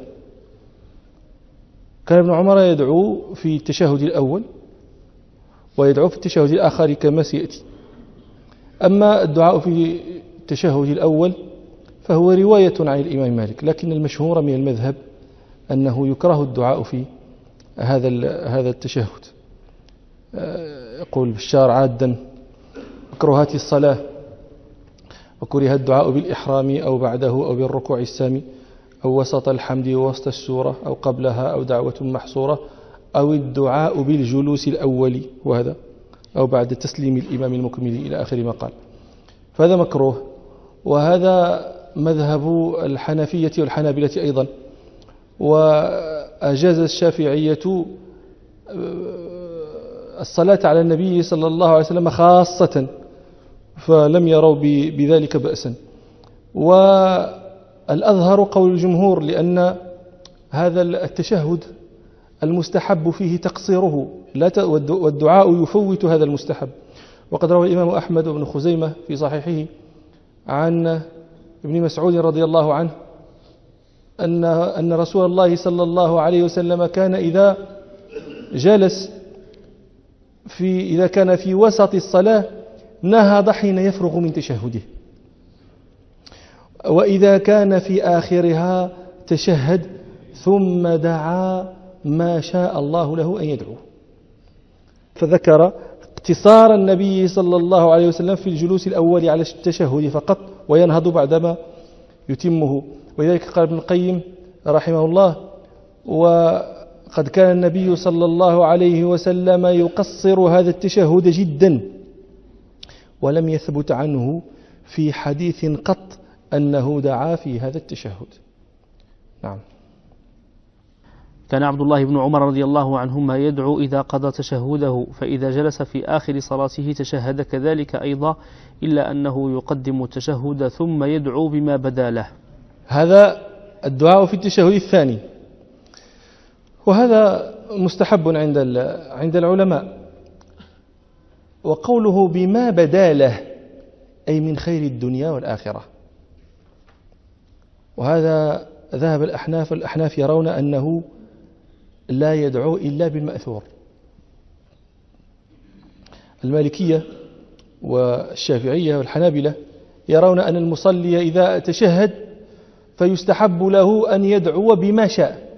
S2: كان ابن عمر يدعو في التشهد الأول ويدعو في التشهد الآخر كما سيأتي. أما الدعاء في التشهد الأول فهو رواية عن الإمام مالك، لكن المشهور من المذهب أنه يكره الدعاء في هذا التشهد. يقول بشار عادا: مكروهات الصلاة، وكره الدعاء بالإحرام أو بعده أو بالركوع السامي أو وسط الحمد ووسط السورة أو قبلها أو دعوة محصورة أو الدعاء بالجلوس الأول، وهذا أو بعد تسليم الإمام المكمل إلى آخر ما قال. فهذا مكروه، وهذا مذهب الحنفية والحنابلة أيضا. وأجاز الشافعية الصلاة على النبي صلى الله عليه وسلم خاصة، فلم يروا بذلك بأسا. والأظهر قول الجمهور، لأن هذا التشهد المستحب فيه تقصيره، والدعاء يفوت هذا المستحب. وقد روى الإمام أحمد بن خزيمة في صحيحه عن ابن مسعود رضي الله عنه أن رسول الله صلى الله عليه وسلم كان إذا جلس إذا كان في وسط الصلاة نهض حين يفرغ من تشهده، وإذا كان في آخرها تشهد ثم دعا ما شاء الله له أن يدعو. فذكر اقتصار النبي صلى الله عليه وسلم في الجلوس الأول على التشهد فقط، وينهض بعدما يتمه. ولذلك قال ابن القيم رحمه الله: وقد كان النبي صلى الله عليه وسلم يقصر هذا التشهد جدا، ولم يثبت عنه في حديث قط أنه دعا في هذا التشهد. نعم.
S3: كان عبد الله بن عمر رضي الله عنهما يدعو إذا قضى تشهده، فإذا جلس في آخر صلاته تشهد كذلك أيضا، إلا أنه يقدم التشهد ثم يدعو بما بدا له.
S2: هذا الدعاء في التشهد الثاني، وهذا مستحب عند العلماء. وقوله بما بدا له أي من خير الدنيا والآخرة، وهذا ذهب الأحناف يرون أنه لا يدعو إلا بالمأثور. المالكية والشافعية والحنابلة يرون أن المصلي إذا تشهد فيستحب له أن يدعو بما شاء.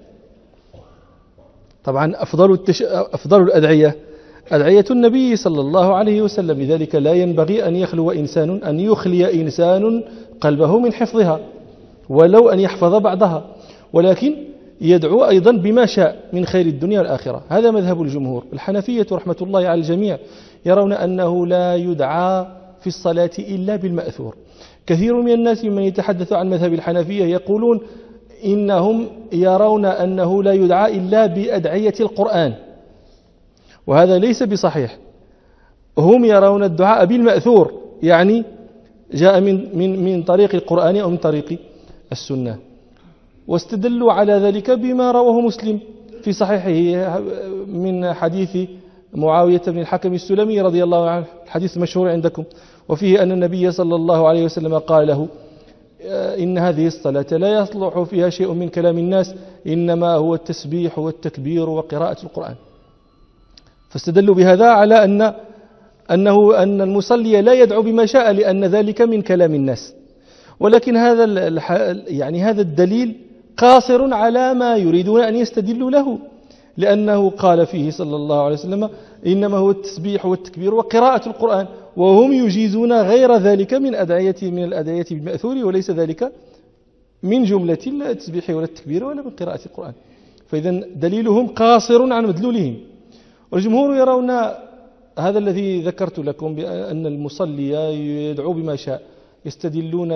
S2: طبعا أفضل الأدعية أدعية النبي صلى الله عليه وسلم، لذلك لا ينبغي أن يخلي إنسان قلبه من حفظها ولو أن يحفظ بعضها، ولكن يدعو أيضا بما شاء من خير الدنيا والآخرة. هذا مذهب الجمهور. الحنفية رحمة الله على الجميع يرون أنه لا يدعى في الصلاة إلا بالمأثور. كثير من الناس من يتحدث عن مذهب الحنفية يقولون إنهم يرون أنه لا يدعى إلا بأدعية القرآن، وهذا ليس بصحيح. هم يرون الدعاء بالمأثور، يعني جاء من طريق القرآن أو من طريق السنة. واستدلوا على ذلك بما رواه مسلم في صحيحه من حديث معاوية بن الحكم السلمي رضي الله عنه، الحديث مشهور عندكم، وفيه أن النبي صلى الله عليه وسلم قال له: إن هذه الصلاة لا يصلح فيها شيء من كلام الناس، إنما هو التسبيح والتكبير وقراءة القرآن. فاستدلوا بهذا على أن المصلي لا يدعو بما شاء، لأن ذلك من كلام الناس. ولكن يعني هذا الدليل قاصر على ما يريدون أن يستدلوا له، لأنه قال فيه صلى الله عليه وسلم إنما هو التسبيح والتكبير وقراءة القرآن، وهم يجيزون غير ذلك من الأدعية بالمأثور، وليس ذلك من جملة التسبيح ولا التكبير ولا من قراءة القرآن. فإذا دليلهم قاصر عن مدلولهم. والجمهور يرون هذا الذي ذكرت لكم بأن المصلي يدعو بما شاء، يستدلون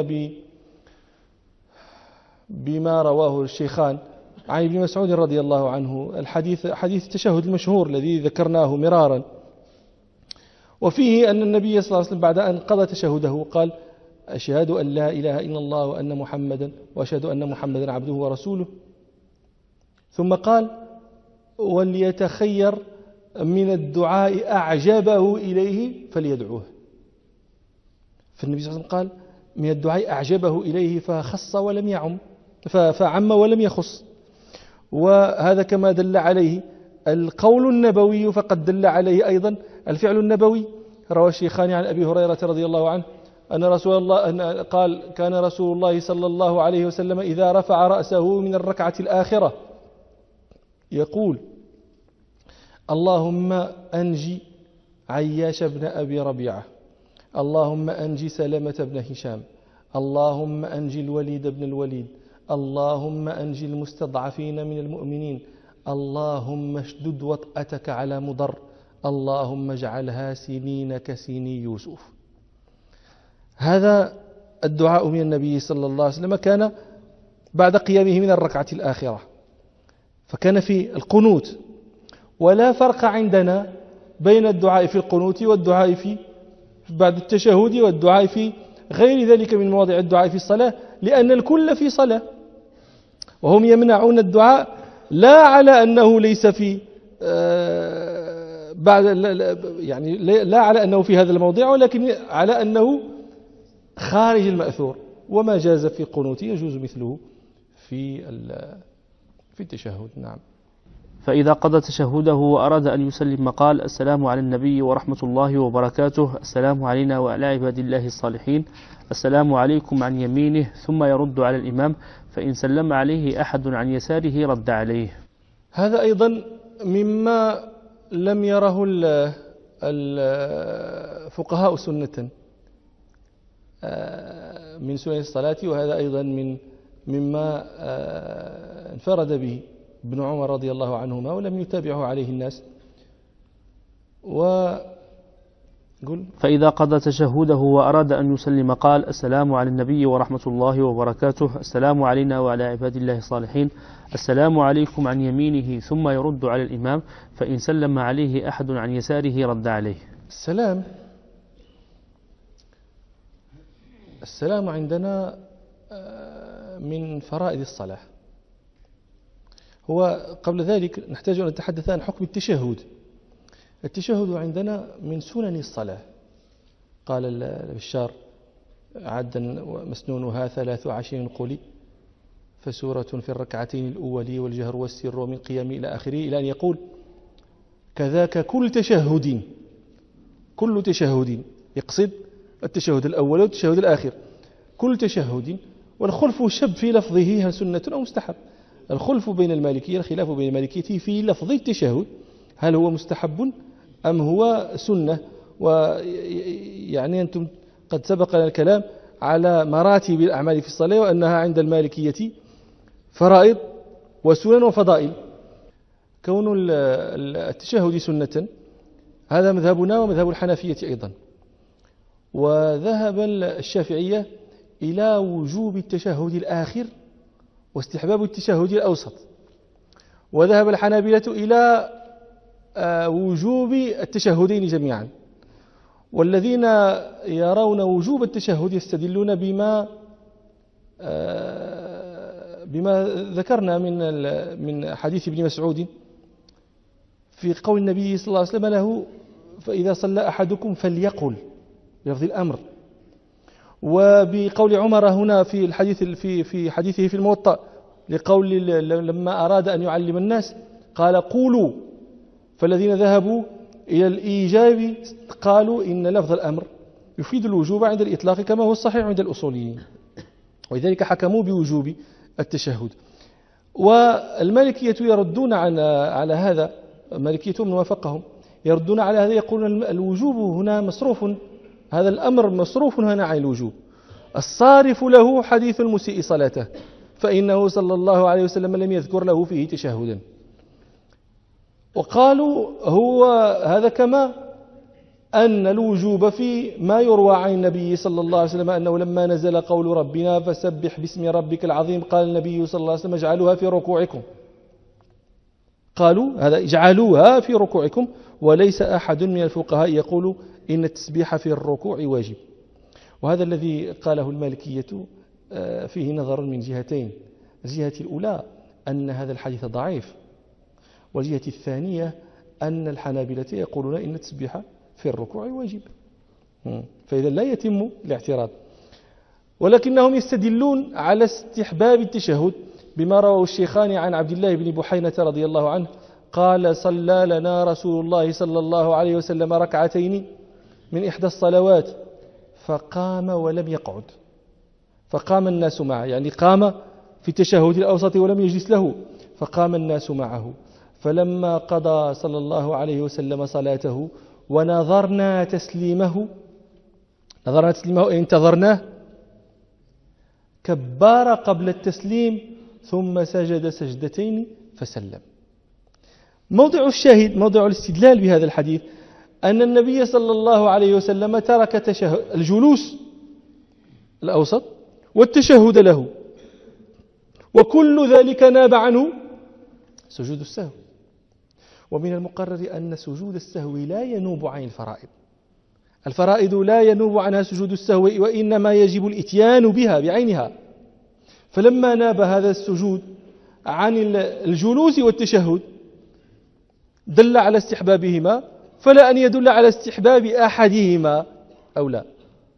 S2: بما رواه الشيخان عن ابن مسعود رضي الله عنه، حديث التشهد المشهور الذي ذكرناه مرارا، وفيه أن النبي صلى الله عليه وسلم بعد أن قضى تشهده قال: أشهد أن لا إله إلا الله وأشهد أن محمدا عبده ورسوله. ثم قال: وليتخير من الدعاء أعجبه إليه فليدعوه. فالنبي صلى الله عليه وسلم قال: من الدعاء أعجبه إليه فخص ولم يعم، فعم ولم يخص. وهذا كما دل عليه القول النبوي فقد دل عليه أيضا الفعل النبوي. روى الشيخان عن أبي هريرة رضي الله عنه أن رسول الله قال: كان رسول الله صلى الله عليه وسلم إذا رفع رأسه من الركعة الآخرة يقول: اللهم أنجي عياش بن أبي ربيعة، اللهم أنجي سلمة بن هشام، اللهم أنجي الوليد بن الوليد، اللهم أنجي المستضعفين من المؤمنين، اللهم اشدد وطأتك على مضر، اللهم اجعلها سنين كسني يوسف. هذا الدعاء من النبي صلى الله عليه وسلم كان بعد قيامه من الركعة الآخرة، فكان في القنوت. ولا فرق عندنا بين الدعاء في القنوت والدعاء في بعد التشهد والدعاء في غير ذلك من مواضع الدعاء في الصلاة، لأن الكل في صلاة. وهم يمنعون الدعاء لا على أنه ليس في يعني لا على أنه في هذا الموضع، ولكن على أنه خارج المأثور، وما جاز في قنوت يجوز مثله في التشهد. نعم.
S3: فإذا قضى تشهده وأراد أن يسلم قال: السلام على النبي ورحمة الله وبركاته، السلام علينا وعلى عباد الله الصالحين، السلام عليكم عن يمينه، ثم يرد على الإمام، فإن سلم عليه أحد عن يساره رد عليه.
S2: هذا أيضا مما لم يره الفقهاء سنة من سنن الصلاة، وهذا أيضا مما انفرد به ابن عمر رضي الله عنهما ولم يتابعه عليه الناس.
S3: فإذا قضى تشهده وأراد أن يسلم قال: السلام على النبي ورحمة الله وبركاته، السلام علينا وعلى عباد الله الصالحين، السلام عليكم عن يمينه، ثم يرد على الإمام، فإن سلم عليه أحد عن يساره رد عليه.
S2: السلام عندنا من فرائض الصلاة. هو قبل ذلك نحتاج أن نتحدث عن حكم التشهد. التشهد عندنا من سنن الصلاة. قال البشار: عدا مسنونها 23 قولي، فسورة في الركعتين الأولي والجهر والسر من قيام إلى آخره، إلى أن يقول: كذاك كل تشهد، يقصد التشهد الأول والتشهد الآخر، كل تشهد. والخلف شب في لفظه هل سنة أو مستحب. الخلف بين المالكية، الخلاف بين المالكية في لفظ التشهد، هل هو مستحب أم هو سنة. ويعني أنتم قد سبق لنا الكلام على مراتب الأعمال في الصلاة، وأنها عند المالكية فرائض وسنن وفضائل. كون التشهد سنة هذا مذهبنا ومذهب الحنفية أيضا. وذهب الشافعية إلى وجوب التشهد الآخر واستحباب التشهد الأوسط، وذهب الحنابلة إلى وجوب التشهدين جميعا. والذين يرون وجوب التشهد يستدلون بما ذكرنا من حديث ابن مسعود في قول النبي صلى الله عليه وسلم له: فإذا صلى أحدكم فليقل، بلفظ الأمر. وبقول عمر هنا في الحديث في حديثه في الموطأ لقول لما أراد أن يعلم الناس قال: قولوا. فالذين ذهبوا إلى الإيجاب قالوا إن لفظ الأمر يفيد الوجوب عند الإطلاق كما هو الصحيح عند الأصوليين. ولذلك حكموا بوجوب التشهد. والمالكية يردون على هذا، المالكية من وافقهم يردون على هذا، يقولون الوجوب هنا مصروف، هذا الأمر مصروف هنا عن الوجوب، الصارف له حديث المسيء صلاته، فإنه صلى الله عليه وسلم لم يذكر له فيه تشهدا. وقالوا هو هذا كما أن الوجوب في ما يروى عن النبي صلى الله عليه وسلم أنه لما نزل قول ربنا فسبح باسم ربك العظيم قال النبي صلى الله عليه وسلم اجعلوها في ركوعكم، قالوا هذا اجعلوها في ركوعكم، وليس أحد من الفقهاء يقول إن التسبيح في الركوع واجب. وهذا الذي قاله المالكية فيه نظر من جهتين، الجهة الأولى أن هذا الحديث ضعيف، والجهة الثانية أن الحنابلة يقولون إن التسبيح في الركوع واجب، فإذا لا يتم الاعتراض. ولكنهم يستدلون على استحباب التشهد بما رواه الشيخان عن عبد الله بن بحينة رضي الله عنه قال صلى لنا رسول الله صلى الله عليه وسلم ركعتين من إحدى الصلوات فقام ولم يقعد، فقام الناس معه، يعني قام في التشهد الأوسط ولم يجلس له، فقام الناس معه، فلما قضى صلى الله عليه وسلم صلاته ونظرنا تسليمه انتظرناه كبار قبل التسليم ثم سجد سجدتين فسلم. موضع الشاهد، موضع الاستدلال بهذا الحديث أن النبي صلى الله عليه وسلم ترك الجلوس الأوسط والتشهد له، وكل ذلك ناب عنه سجود السهو. ومن المقرر أن سجود السهو لا ينوب عن الفرائض، الفرائض لا ينوب عنها سجود السهو، وإنما يجب الإتيان بها بعينها. فلما ناب هذا السجود عن الجلوس والتشهد دل على استحبابهما، فلا أن يدل على استحباب أحدهما أو لا.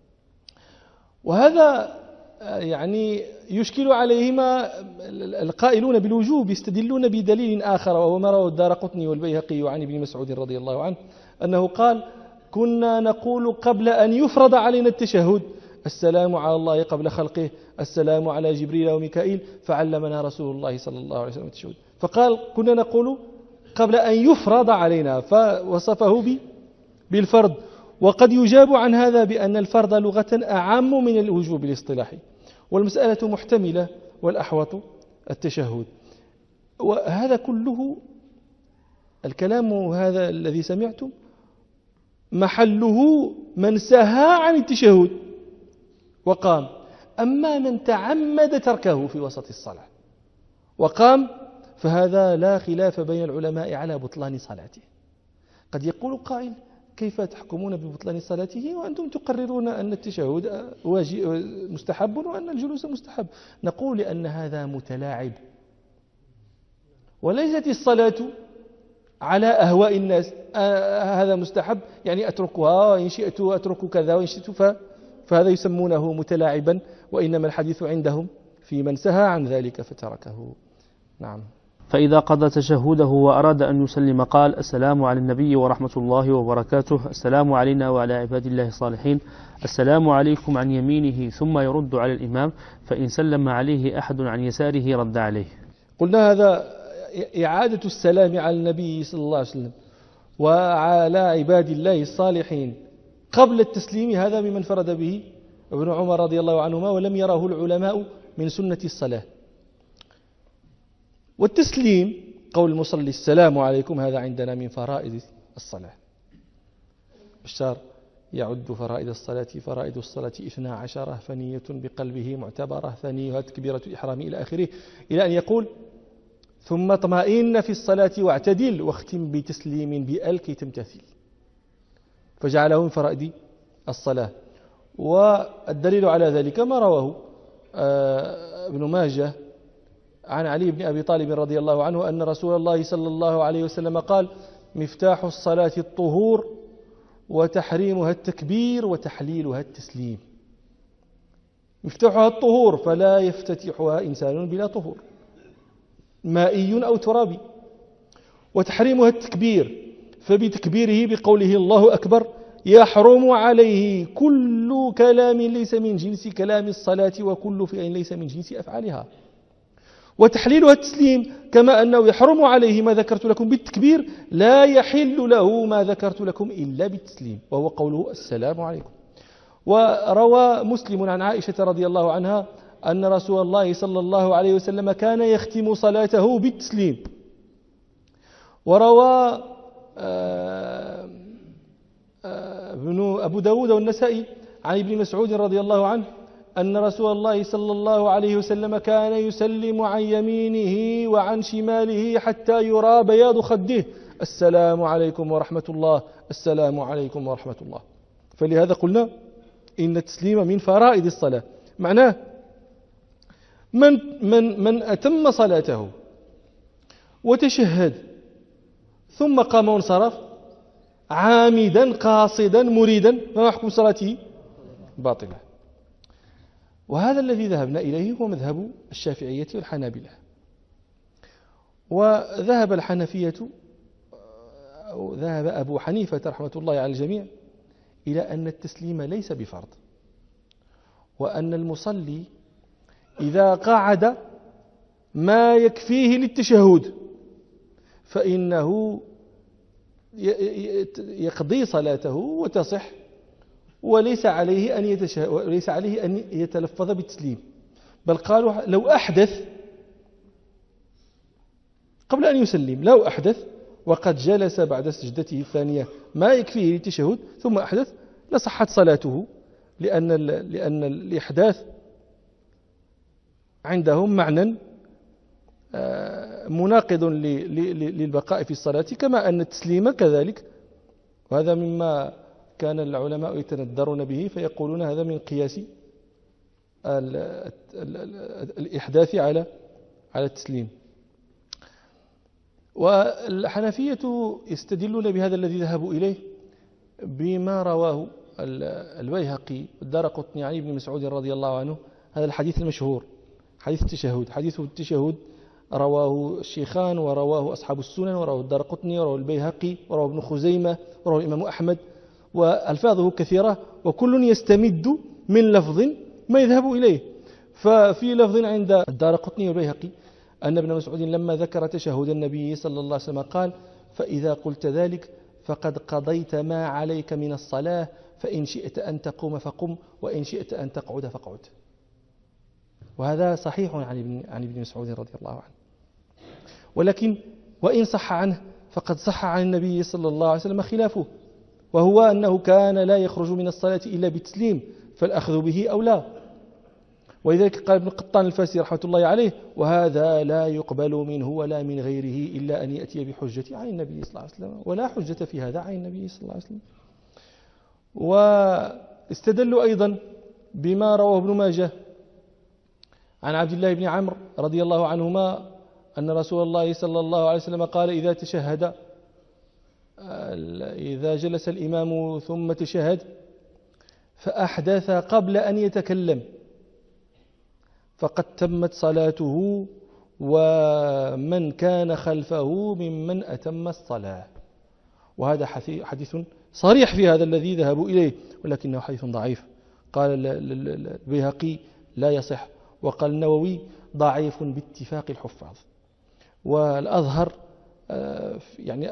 S2: وهذا يعني يشكل عليهما القائلون بالوجوب، يستدلون بدليل آخر، وهو ما رواه الدارقطني والبيهقي عن ابن مسعود رضي الله عنه أنه قال كنا نقول قبل أن يفرض علينا التشهد السلام على الله قبل خلقه، السلام على جبريل وميكائيل، فعلمنا رسول الله صلى الله عليه وسلم التشهد. فقال كنا نقول قبل أن يفرض علينا، فوصفه بالفرض. وقد يجاب عن هذا بأن الفرض لغة أعم من الوجوب الاصطلاحي، والمسألة محتملة والأحوط التشهد. وهذا كله الكلام هذا الذي سمعتم محله من سهى عن التشهد وقام. أما من تعمد تركه في وسط الصلاة وقام فهذا لا خلاف بين العلماء على بطلان صلاته. قد يقول قائل كيف تحكمون ببطلان صلاته وأنتم تقررون أن التشهد مستحب وأن الجلوس مستحب؟ نقول لأن هذا متلاعب، وليست الصلاة على أهواء الناس، هذا مستحب يعني أتركها، وإن شئت أترك كذا وإن شئت، فهذا يسمونه متلاعبا، وإنما الحديث عندهم في من سهى عن ذلك فتركه. نعم.
S3: فإذا قضى تشهده وأراد أن يسلم قال السلام على النبي ورحمة الله وبركاته، السلام علينا وعلى عباد الله الصالحين، السلام عليكم عن يمينه، ثم يرد على الإمام، فإن سلم عليه أحد عن يساره رد عليه.
S2: قلنا هذا إعادة السلام على النبي صلى الله عليه وسلم وعلى عباد الله الصالحين قبل التسليم، هذا ممن فرد به ابن عمر رضي الله عنهما، ولم يره العلماء من سنة الصلاة. والتسليم قول المصلي السلام عليكم هذا عندنا من فرائض الصلاة. بشار يعد فرائض الصلاة 12، فنية بقلبه معتبرة، ثانيها تكبيرة الإحرام إلى آخره، إلى أن يقول ثم اطمئن في الصلاة واعتدل واختم بتسليم بألك تمتثل، فجعله من فرائض الصلاة. والدليل على ذلك ما رواه ابن ماجه عن علي بن أبي طالب رضي الله عنه أن رسول الله صلى الله عليه وسلم قال مفتاح الصلاة الطهور وتحريمها التكبير وتحليلها التسليم. مفتاحها الطهور، فلا يفتتحها إنسان بلا طهور مائي أو ترابي. وتحريمها التكبير، فبتكبيره بقوله الله أكبر يحرم عليه كل كلام ليس من جنس كلام الصلاة وكل فعل ليس من جنس أفعالها. وتحليلها التسليم، كما أنه يحرم عليه ما ذكرت لكم بالتكبير، لا يحل له ما ذكرت لكم إلا بالتسليم، وهو قوله السلام عليكم. وروى مسلم عن عائشة رضي الله عنها أن رسول الله صلى الله عليه وسلم كان يختم صلاته بالتسليم. وروى ابن أبو داود والنسائي عن ابن مسعود رضي الله عنه أن رسول الله صلى الله عليه وسلم كان يسلم عن يمينه وعن شماله حتى يرى بياض خده: السلام عليكم ورحمة الله، السلام عليكم ورحمة الله. فلهذا قلنا إن التسليم من فرائض الصلاة. معناه من أتم صلاته وتشهد ثم قام وانصرف عامدا قاصدا مريدا، ما حكم صلاته؟ باطلة. وهذا الذي ذهبنا إليه هو مذهب الشافعية والحنابلة. وذهب الحنفية أو ذهب أبو حنيفة رحمة الله على الجميع إلى أن التسليم ليس بفرض، وأن المصلي إذا قعد ما يكفيه للتشهد فإنه يقضي صلاته وتصح، وليس عليه أن يتلفظ بالتسليم. بل قالوا لو أحدث قبل أن يسلم، لو أحدث وقد جلس بعد سجدته الثانية ما يكفيه للتشهد ثم أحدث لصحت صلاته، لأن الإحداث عندهم معنى مناقض للبقاء في الصلاة، كما أن التسليم كذلك. وهذا مما كان العلماء يتندرون به، فيقولون هذا من قياس الإحداث على التسليم. والحنفية يستدلون بهذا الذي ذهبوا إليه بما رواه البيهقي والدارقطني عن ابن مسعود رضي الله عنه، هذا الحديث المشهور، حديث التشهد. حديث التشهد رواه الشيخان ورواه أصحاب السنن ورواه الدارقطني ورواه البيهقي ورواه ابن خزيمة ورواه الإمام أحمد، وألفاظه كثيرة وكل يستمد من لفظ ما يذهب إليه. ففي لفظ عند الدارقطني والبيهقي أن ابن مسعود لما ذكر تشهد النبي صلى الله عليه وسلم قال: فإذا قلت ذلك فقد قضيت ما عليك من الصلاة، فإن شئت أن تقوم فقم، وإن شئت أن تقعد فاقعد. وهذا صحيح عن ابن مسعود رضي الله عنه. ولكن وإن صح عنه فقد صح عن النبي صلى الله عليه وسلم خلافه، وهو أنه كان لا يخرج من الصلاة إلا بالتسليم، فالأخذ به أولى. ولذلك قال ابن قطان الفاسي رحمة الله عليه: وهذا لا يقبل منه ولا من غيره إلا أن يأتي بحجة عن النبي صلى الله عليه وسلم، ولا حجة في هذا عن النبي صلى الله عليه وسلم. واستدلوا أيضا بما رواه ابن ماجه عن عبد الله بن عمرو رضي الله عنهما أن رسول الله صلى الله عليه وسلم قال: إذا تشهد، إذا جلس الإمام ثم تشهد فأحدث قبل أن يتكلم فقد تمت صلاته، ومن كان خلفه ممن أتم الصلاة. وهذا حديث صريح في هذا الذي ذهبوا إليه، ولكنه حديث ضعيف. قال البيهقي لا يصح، وقال النووي ضعيف باتفاق الحفاظ. والأظهر يعني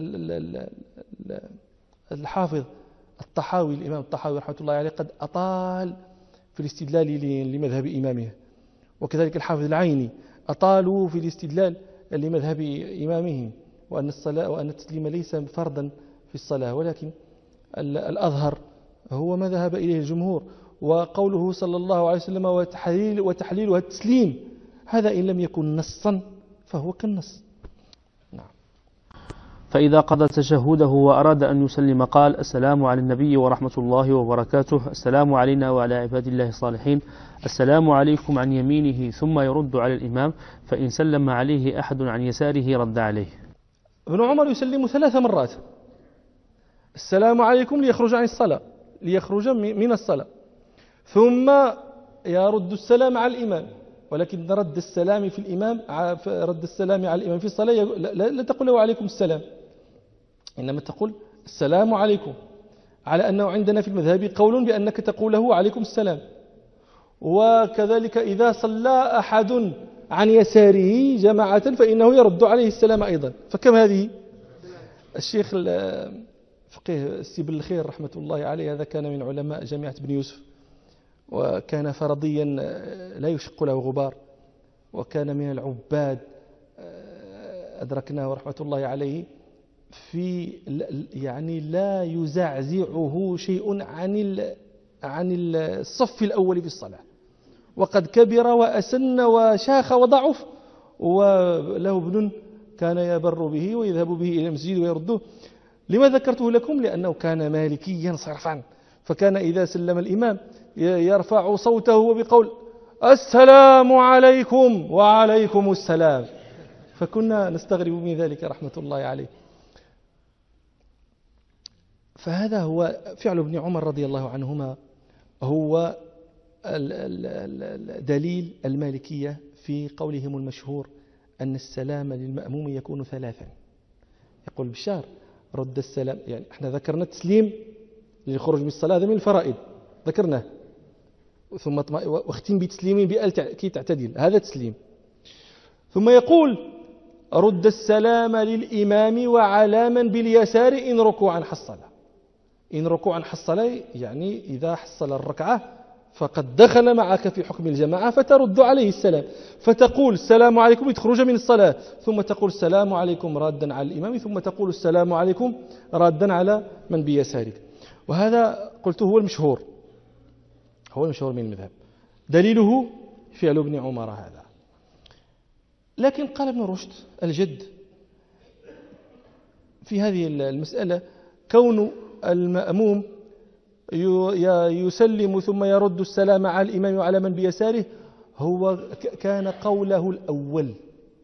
S2: الحافظ الطحاوي، الإمام الطحاوي رحمة الله عليه، قد أطال في الاستدلال لمذهب إمامه، وكذلك الحافظ العيني أطالوا في الاستدلال لمذهب إمامهم، وأن الصلاة وأن التسليم ليس فرضا في الصلاة، ولكن الأظهر هو ما ذهب إليه الجمهور. وقوله صلى الله عليه وسلم: وتحليلها التسليم، هذا إن لم يكن نصا فهو كالنص. نعم.
S3: فإذا قضى تشهده وأراد أن يسلم قال: السلام على النبي ورحمة الله وبركاته، السلام علينا وعلى عباد الله الصالحين، السلام عليكم عن يمينه، ثم يرد على الإمام، فإن سلم عليه أحد عن يساره رد عليه.
S2: ابن عمر يسلم 3 مرات: السلام عليكم ليخرج عن الصلاة، ليخرج من الصلاة، ثم يرد السلام على الإمام. ولكن رد السلام في الإمام، رد السلام على الإمام في الصلاة لا تقول له عليكم السلام، إنما تقول السلام عليكم. على أنه عندنا في المذهب قول بأنك تقول له عليكم السلام. وكذلك إذا صلى أحد عن يساره جماعة فإنه يرد عليه السلام أيضا. فكم هذه؟ الشيخ الفقيه السيب الخير رحمة الله عليه هذا كان من علماء جامعة بن يوسف، وكان فرضيا لا يشق له غبار، وكان من العباد أدركناه رحمة الله عليه في يعني لا يزعزعه شيء عن الصف الأول في الصلاة، وقد كبر وأسن وشاخ وضعف، وله ابن كان يبر به ويذهب به إلى المسجد ويرده. لما ذكرته لكم؟ لأنه كان مالكيا صرفا، فكان إذا سلم الإمام يرفع صوته بقول السلام عليكم وعليكم السلام، فكنا نستغرب من ذلك رحمة الله عليه. فهذا هو فعل ابن عمر رضي الله عنهما، هو دليل المالكية في قولهم المشهور أن السلام للمأموم يكون ثلاثا. يقول بشار رد السلام، يعني احنا ذكرنا التسليم للخروج من الصلاة، هذا من الفرائض ذكرناه، ثم واختم بتسليم بأل كي تعتدل، هذا تسليم. ثم يقول رد السلام للإمام وعلى من باليسار إن ركوعا حصل. إن ركوعا حصل يعني إذا حصل الركعة فقد دخل معك في حكم الجماعة، فترد عليه السلام، فتقول السلام عليكم لتخرج من الصلاة، ثم تقول السلام عليكم رادا على الإمام، ثم تقول السلام عليكم رادا على من بيسارك. وهذا قلت هو المشهور من المذهب، دليله فعل ابن عمر هذا. لكن قال ابن رشد الجد في هذه المسألة كون المأموم يسلم ثم يرد السلام على الإمام وعلى من بيساره هو كان قوله الأول،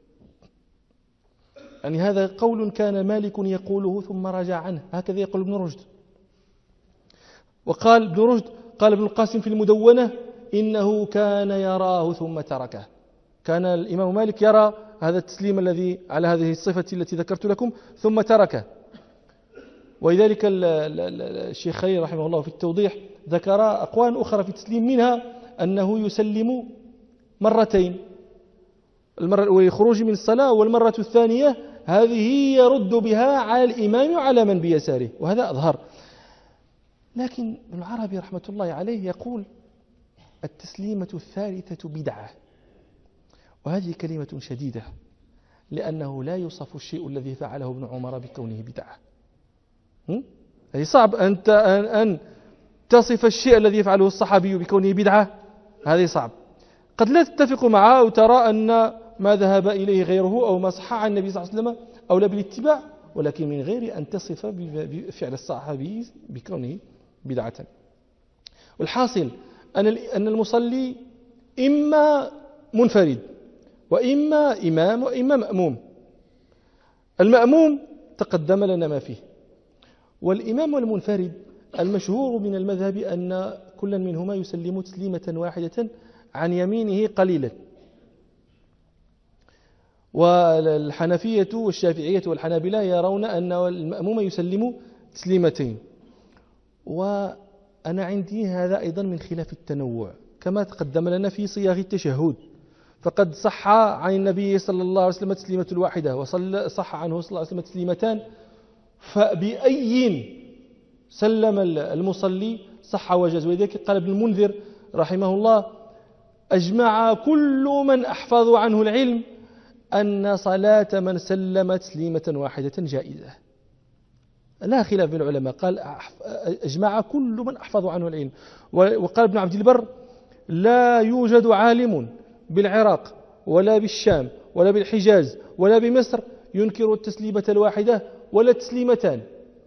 S2: يعني هذا قول كان مالك يقوله ثم رجع عنه، هكذا يقول ابن رشد. وقال ابن رشد قال ابن القاسم في المدونة إنه كان يراه ثم تركه، كان الإمام مالك يرى هذا التسليم الذي على هذه الصفة التي ذكرت لكم ثم تركه. ولذلك الشيخ خليل رحمه الله في التوضيح ذكر أقوال أخرى في التسليم، منها أنه يسلم مرتين، المرة ويخرج من الصلاة، والمرة الثانية هذه يرد بها على الإمام وعلى من بيساره، وهذا أظهر. لكن ابن العربي رحمة الله عليه يقول التسليمة الثالثة بدعة، وهذه كلمة شديدة، لأنه لا يوصف الشيء الذي فعله ابن عمر بكونه بدعة. هذه صعب أن تصف الشيء الذي يفعله الصحابي بكونه بدعة، هذه صعب. قد لا تتفق معه أو ترى أن ما ذهب إليه غيره أو ما صح عن النبي صلى الله عليه وسلم أو لا بالاتباع، ولكن من غير أن تصف بفعل الصحابي بكونه بدعة. والحاصل أن المصلي إما منفرد وإما إمام وإما مأموم. المأموم تقدم لنا ما فيه، والإمام والمنفرد المشهور من المذهب أن كل منهما يسلم تسليمة واحدة عن يمينه قليلا. والحنفية والشافعية والحنابلة يرون أن المأموم يسلم تسليمتين، وأنا عندي هذا أيضا من خلاف التنوع كما تقدم لنا في صياغ التشهد، فقد صح عن النبي صلى الله عليه وسلم تسليمة واحدة، وصح عنه صلى الله عليه وسلم تسليمتان، فبأي سلم المصلي صح وجاز. ولذلك قال ابن المنذر رحمه الله أجمع كل من أحفظ عنه العلم أن صلاة من سلم تسليمة واحدة جائزة، لا خلاف بين العلماء، قال أجمع كل من أحفظ عنه العلم. وقال ابن عبد البر لا يوجد عالم بالعراق ولا بالشام ولا بالحجاز ولا بمصر ينكر التسليمة الواحدة ولا التسليمتان،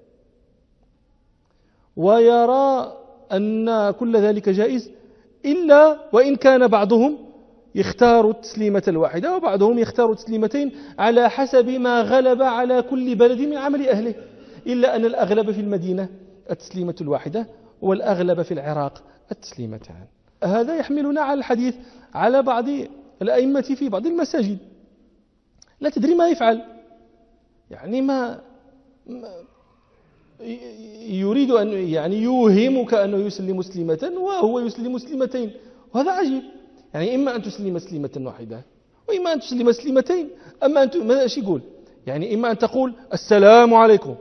S2: ويرى أن كل ذلك جائز، إلا وإن كان بعضهم يختار التسليمة الواحدة وبعضهم يختار تسليمتين على حسب ما غلب على كل بلد من عمل أهله، إلا أن الأغلب في المدينة التسليمة الواحدة والأغلب في العراق التسليمتان. هذا يحملنا على الحديث على بعض الأئمة في بعض المساجد لا تدري ما يفعل، يعني ما يريد أن يعني يوهمك أنه يسلم مسلمة وهو يسلم مسلمتين، وهذا عجيب. يعني إما أن تسلم مسلمة واحدة وإما أن تسلم مسلمتين. أما أنت ماذا يقول؟ يعني إما أن تقول السلام عليكم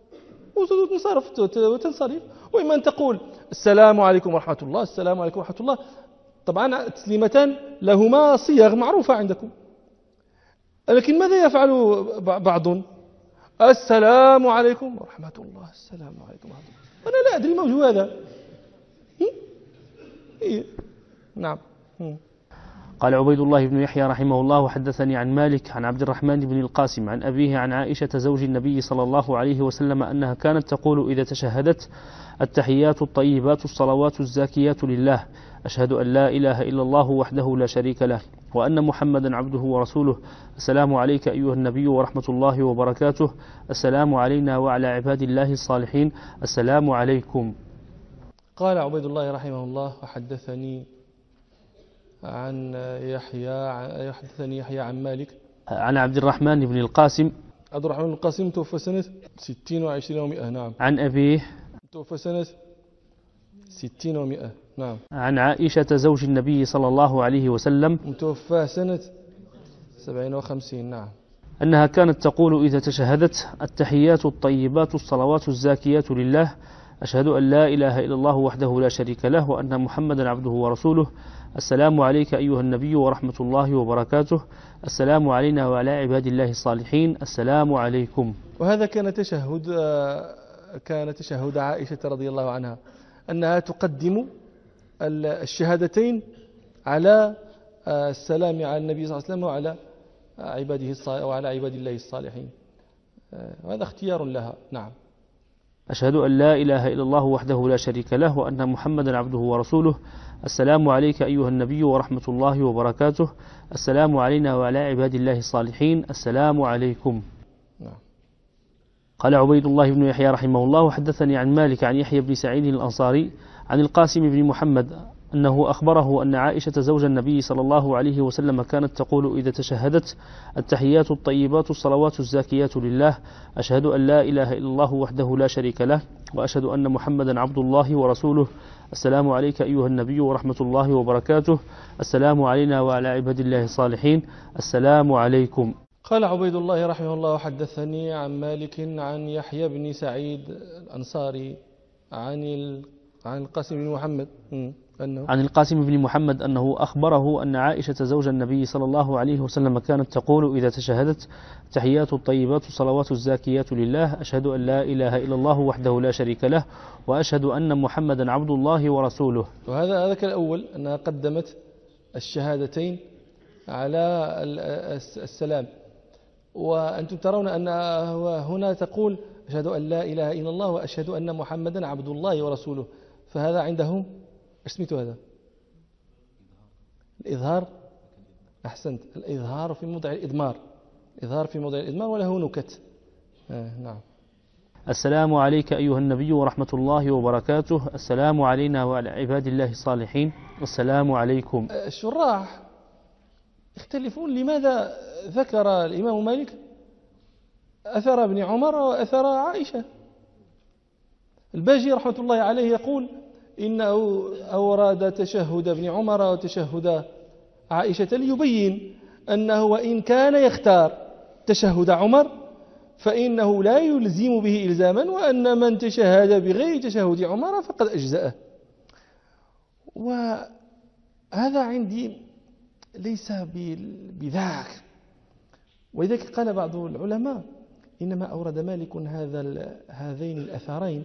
S2: وتنصرف، وإما أن تقول السلام عليكم ورحمة الله، السلام عليكم ورحمة الله. طبعا تسليمتان لهما صيغ معروفة عندكم، لكن ماذا يفعل بعض؟ السلام عليكم ورحمة الله، السلام عليكم ورحمة الله. أنا لا أدري ما وجه هذا. نعم.
S3: قال عبيد الله بن يحيى رحمه الله وحدثني عن مالك عن عبد الرحمن بن القاسم عن أبيه عن عائشة زوج النبي صلى الله عليه وسلم أنها كانت تقول إذا تشهدت التحيات الطيبات الصلوات الزاكيات لله أشهد أن لا إله إلا الله وحده لا شريك له وأن محمدا عبده ورسوله السلام عليك أيها النبي ورحمة الله وبركاته السلام علينا وعلى عباد الله الصالحين السلام عليكم.
S2: قال عبيد الله رحمه الله وحدثني عن يحيى عن مالك
S3: عن عبد الرحمن بن القاسم.
S2: عبد الرحمن بن القاسم توفى سنة 60 و20 و100. نعم.
S3: عن أبيه
S2: توفى سنة 60 و100. نعم.
S3: عن عائشة زوج النبي صلى الله عليه وسلم
S2: توفى سنة 70 و50. نعم.
S3: أنها كانت تقول إذا تشهدت التحيات الطيبات الصلوات الزاكيات لله أشهد أن لا إله إلا الله وحده لا شريك له وأن محمدا عبده ورسوله السلام عليك أيها النبي ورحمة الله وبركاته السلام علينا وعلى عباد الله الصالحين السلام عليكم.
S2: وهذا كان تشهد عائشة رضي الله عنها أنها تقدم الشهادتين على السلام على النبي صلى الله عليه وسلم وعلى عباد الله الصالحين، وهذا اختيار لها. نعم.
S3: أشهد أن لا إله إلا الله وحده لا شريك له وأن محمدا عبده ورسوله السلام عليك أيها النبي ورحمة الله وبركاته السلام علينا وعلى عباد الله الصالحين السلام عليكم.
S2: نعم.
S3: قال عبيد الله بن يحيى رحمه الله وحدثني عن مالك عن يحيى بن سعيد الأنصاري عن القاسم بن محمد أنه أخبره أن عائشة زوج النبي صلى الله عليه وسلم كانت تقول إذا تشهدت التحيات الطيبات الصلوات الزاكيات لله أشهد أن لا إله إلا الله وحده لا شريك له وأشهد أن محمدا عبد الله ورسوله السلام عليك أيها النبي ورحمة الله وبركاته السلام علينا وعلى عباد الله الصالحين السلام عليكم.
S2: قال عبيد الله رحمه الله وحدثني عن مالك عن يحيى بن سعيد الأنصاري عن القاسم بن محمد
S3: عن القاسم بن محمد أنه أخبره أن عائشة زوج النبي صلى الله عليه وسلم كانت تقول إذا تشهدت تحيات الطيبات الصلوات الزاكيات لله أشهد أن لا إله إلا الله وحده لا شريك له وأشهد أن محمدا عبد الله ورسوله.
S2: وهذا كالأول أنها قدمت الشهادتين على السلام، وأنتم ترون أن هنا تقول أشهد أن لا إله إلا الله وأشهد أن محمدا عبد الله ورسوله، فهذا عندهم اسمته هذا الإظهار. أحسنت، الإظهار في موضع الإضمار، إظهار في موضع الإضمار وله نكت. نعم.
S3: السلام عليك أيها النبي ورحمة الله وبركاته السلام علينا وعلى عباد الله الصالحين السلام عليكم.
S2: الشراح يختلفون لماذا ذكر الإمام مالك أثر ابن عمر وأثر عائشة. الباجي رحمة الله عليه يقول إنه أورد تشهد ابن عمر وتشهد عائشة ليبين أنه وإن كان يختار تشهد عمر فإنه لا يلزم به إلزاما، وأن من تشهد بغير تشهد عمر فقد أجزأه. وهذا عندي ليس بذاك، ولذلك قال بعض العلماء إنما أورد مالك هذين الأثرين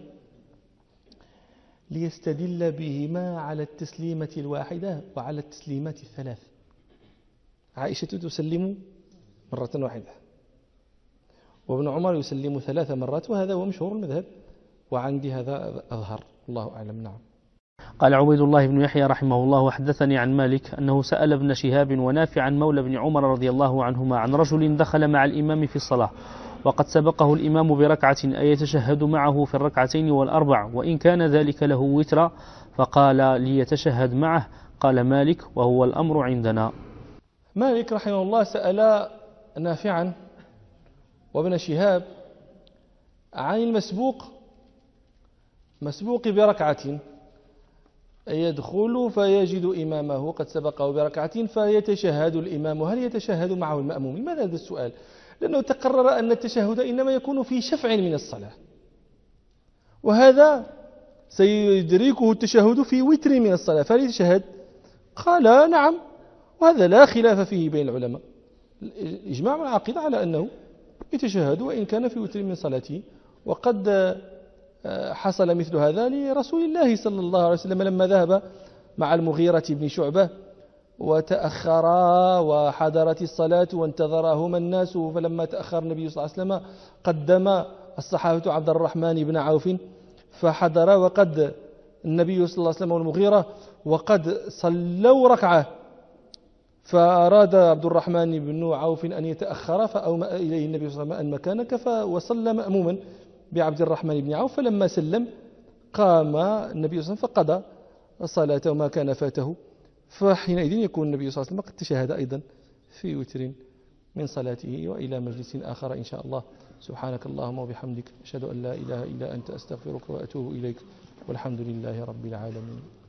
S2: ليستدل بهما على التسليمة الواحدة وعلى التسليمات الثلاث. عائشة تسلم مرة واحدة وابن عمر يسلم 3 مرات، وهذا هو مشهور المذهب، وعندي هذا أظهر، الله أعلم. نعم.
S3: قال عبيد الله بن يحيى رحمه الله وحدثني عن مالك أنه سأل ابن شهاب ونافعا مولى بن عمر رضي الله عنهما عن رجل دخل مع الإمام في الصلاة وقد سبقه الإمام بركعة أيتشهد معه في الركعتين والأربع وإن كان ذلك له وترا، فقال ليتشهد معه. قال مالك وهو الأمر عندنا.
S2: مالك رحمه الله سأل نافعا وابن شهاب عن المسبوق مسبوق بركعة يدخل فيجد إمامه قد سبقه بركعة فيتشهد الإمام، هل يتشهد معه المأموم؟ لماذا هذا السؤال؟ لأنه تقرر أن التشهد إنما يكون في شفع من الصلاة، وهذا سيدركه التشهد في وتر من الصلاة، فهل يتشهد؟ قال نعم، وهذا لا خلاف فيه بين العلماء، الإجماع العقيدة على أنه يتشهد وإن كان في وتر من صلاته. وقد حصل مثل هذا لرسول الله صلى الله عليه وسلم لما ذهب مع المغيرة بن شعبة وتأخرا وحضرت الصلاة وانتظرهما الناس، فلما تأخر النبي صلى الله عليه وسلم قدم الصحابة عبد الرحمن بن عوف فحضر، وقد النبي صلى الله عليه وسلم والمغيرة وقد صلوا ركعة، فأراد عبد الرحمن بن عوف أن يتأخر فأومأ إليه النبي صلى الله عليه وسلم أن مكانك، وصلى مأموما بعبد الرحمن بن عوف، فلما سلم قام النبي صلى الله عليه وسلم فقضى صلاته وما كان فاته، فحينئذ يكون النبي صلى الله عليه وسلم قد تشهد أيضا في وتر من صلاته. وإلى مجلس آخر إن شاء الله، سبحانك اللهم وبحمدك أشهد أن لا إله إلا أنت أستغفرك وأتوب إليك، والحمد لله رب العالمين.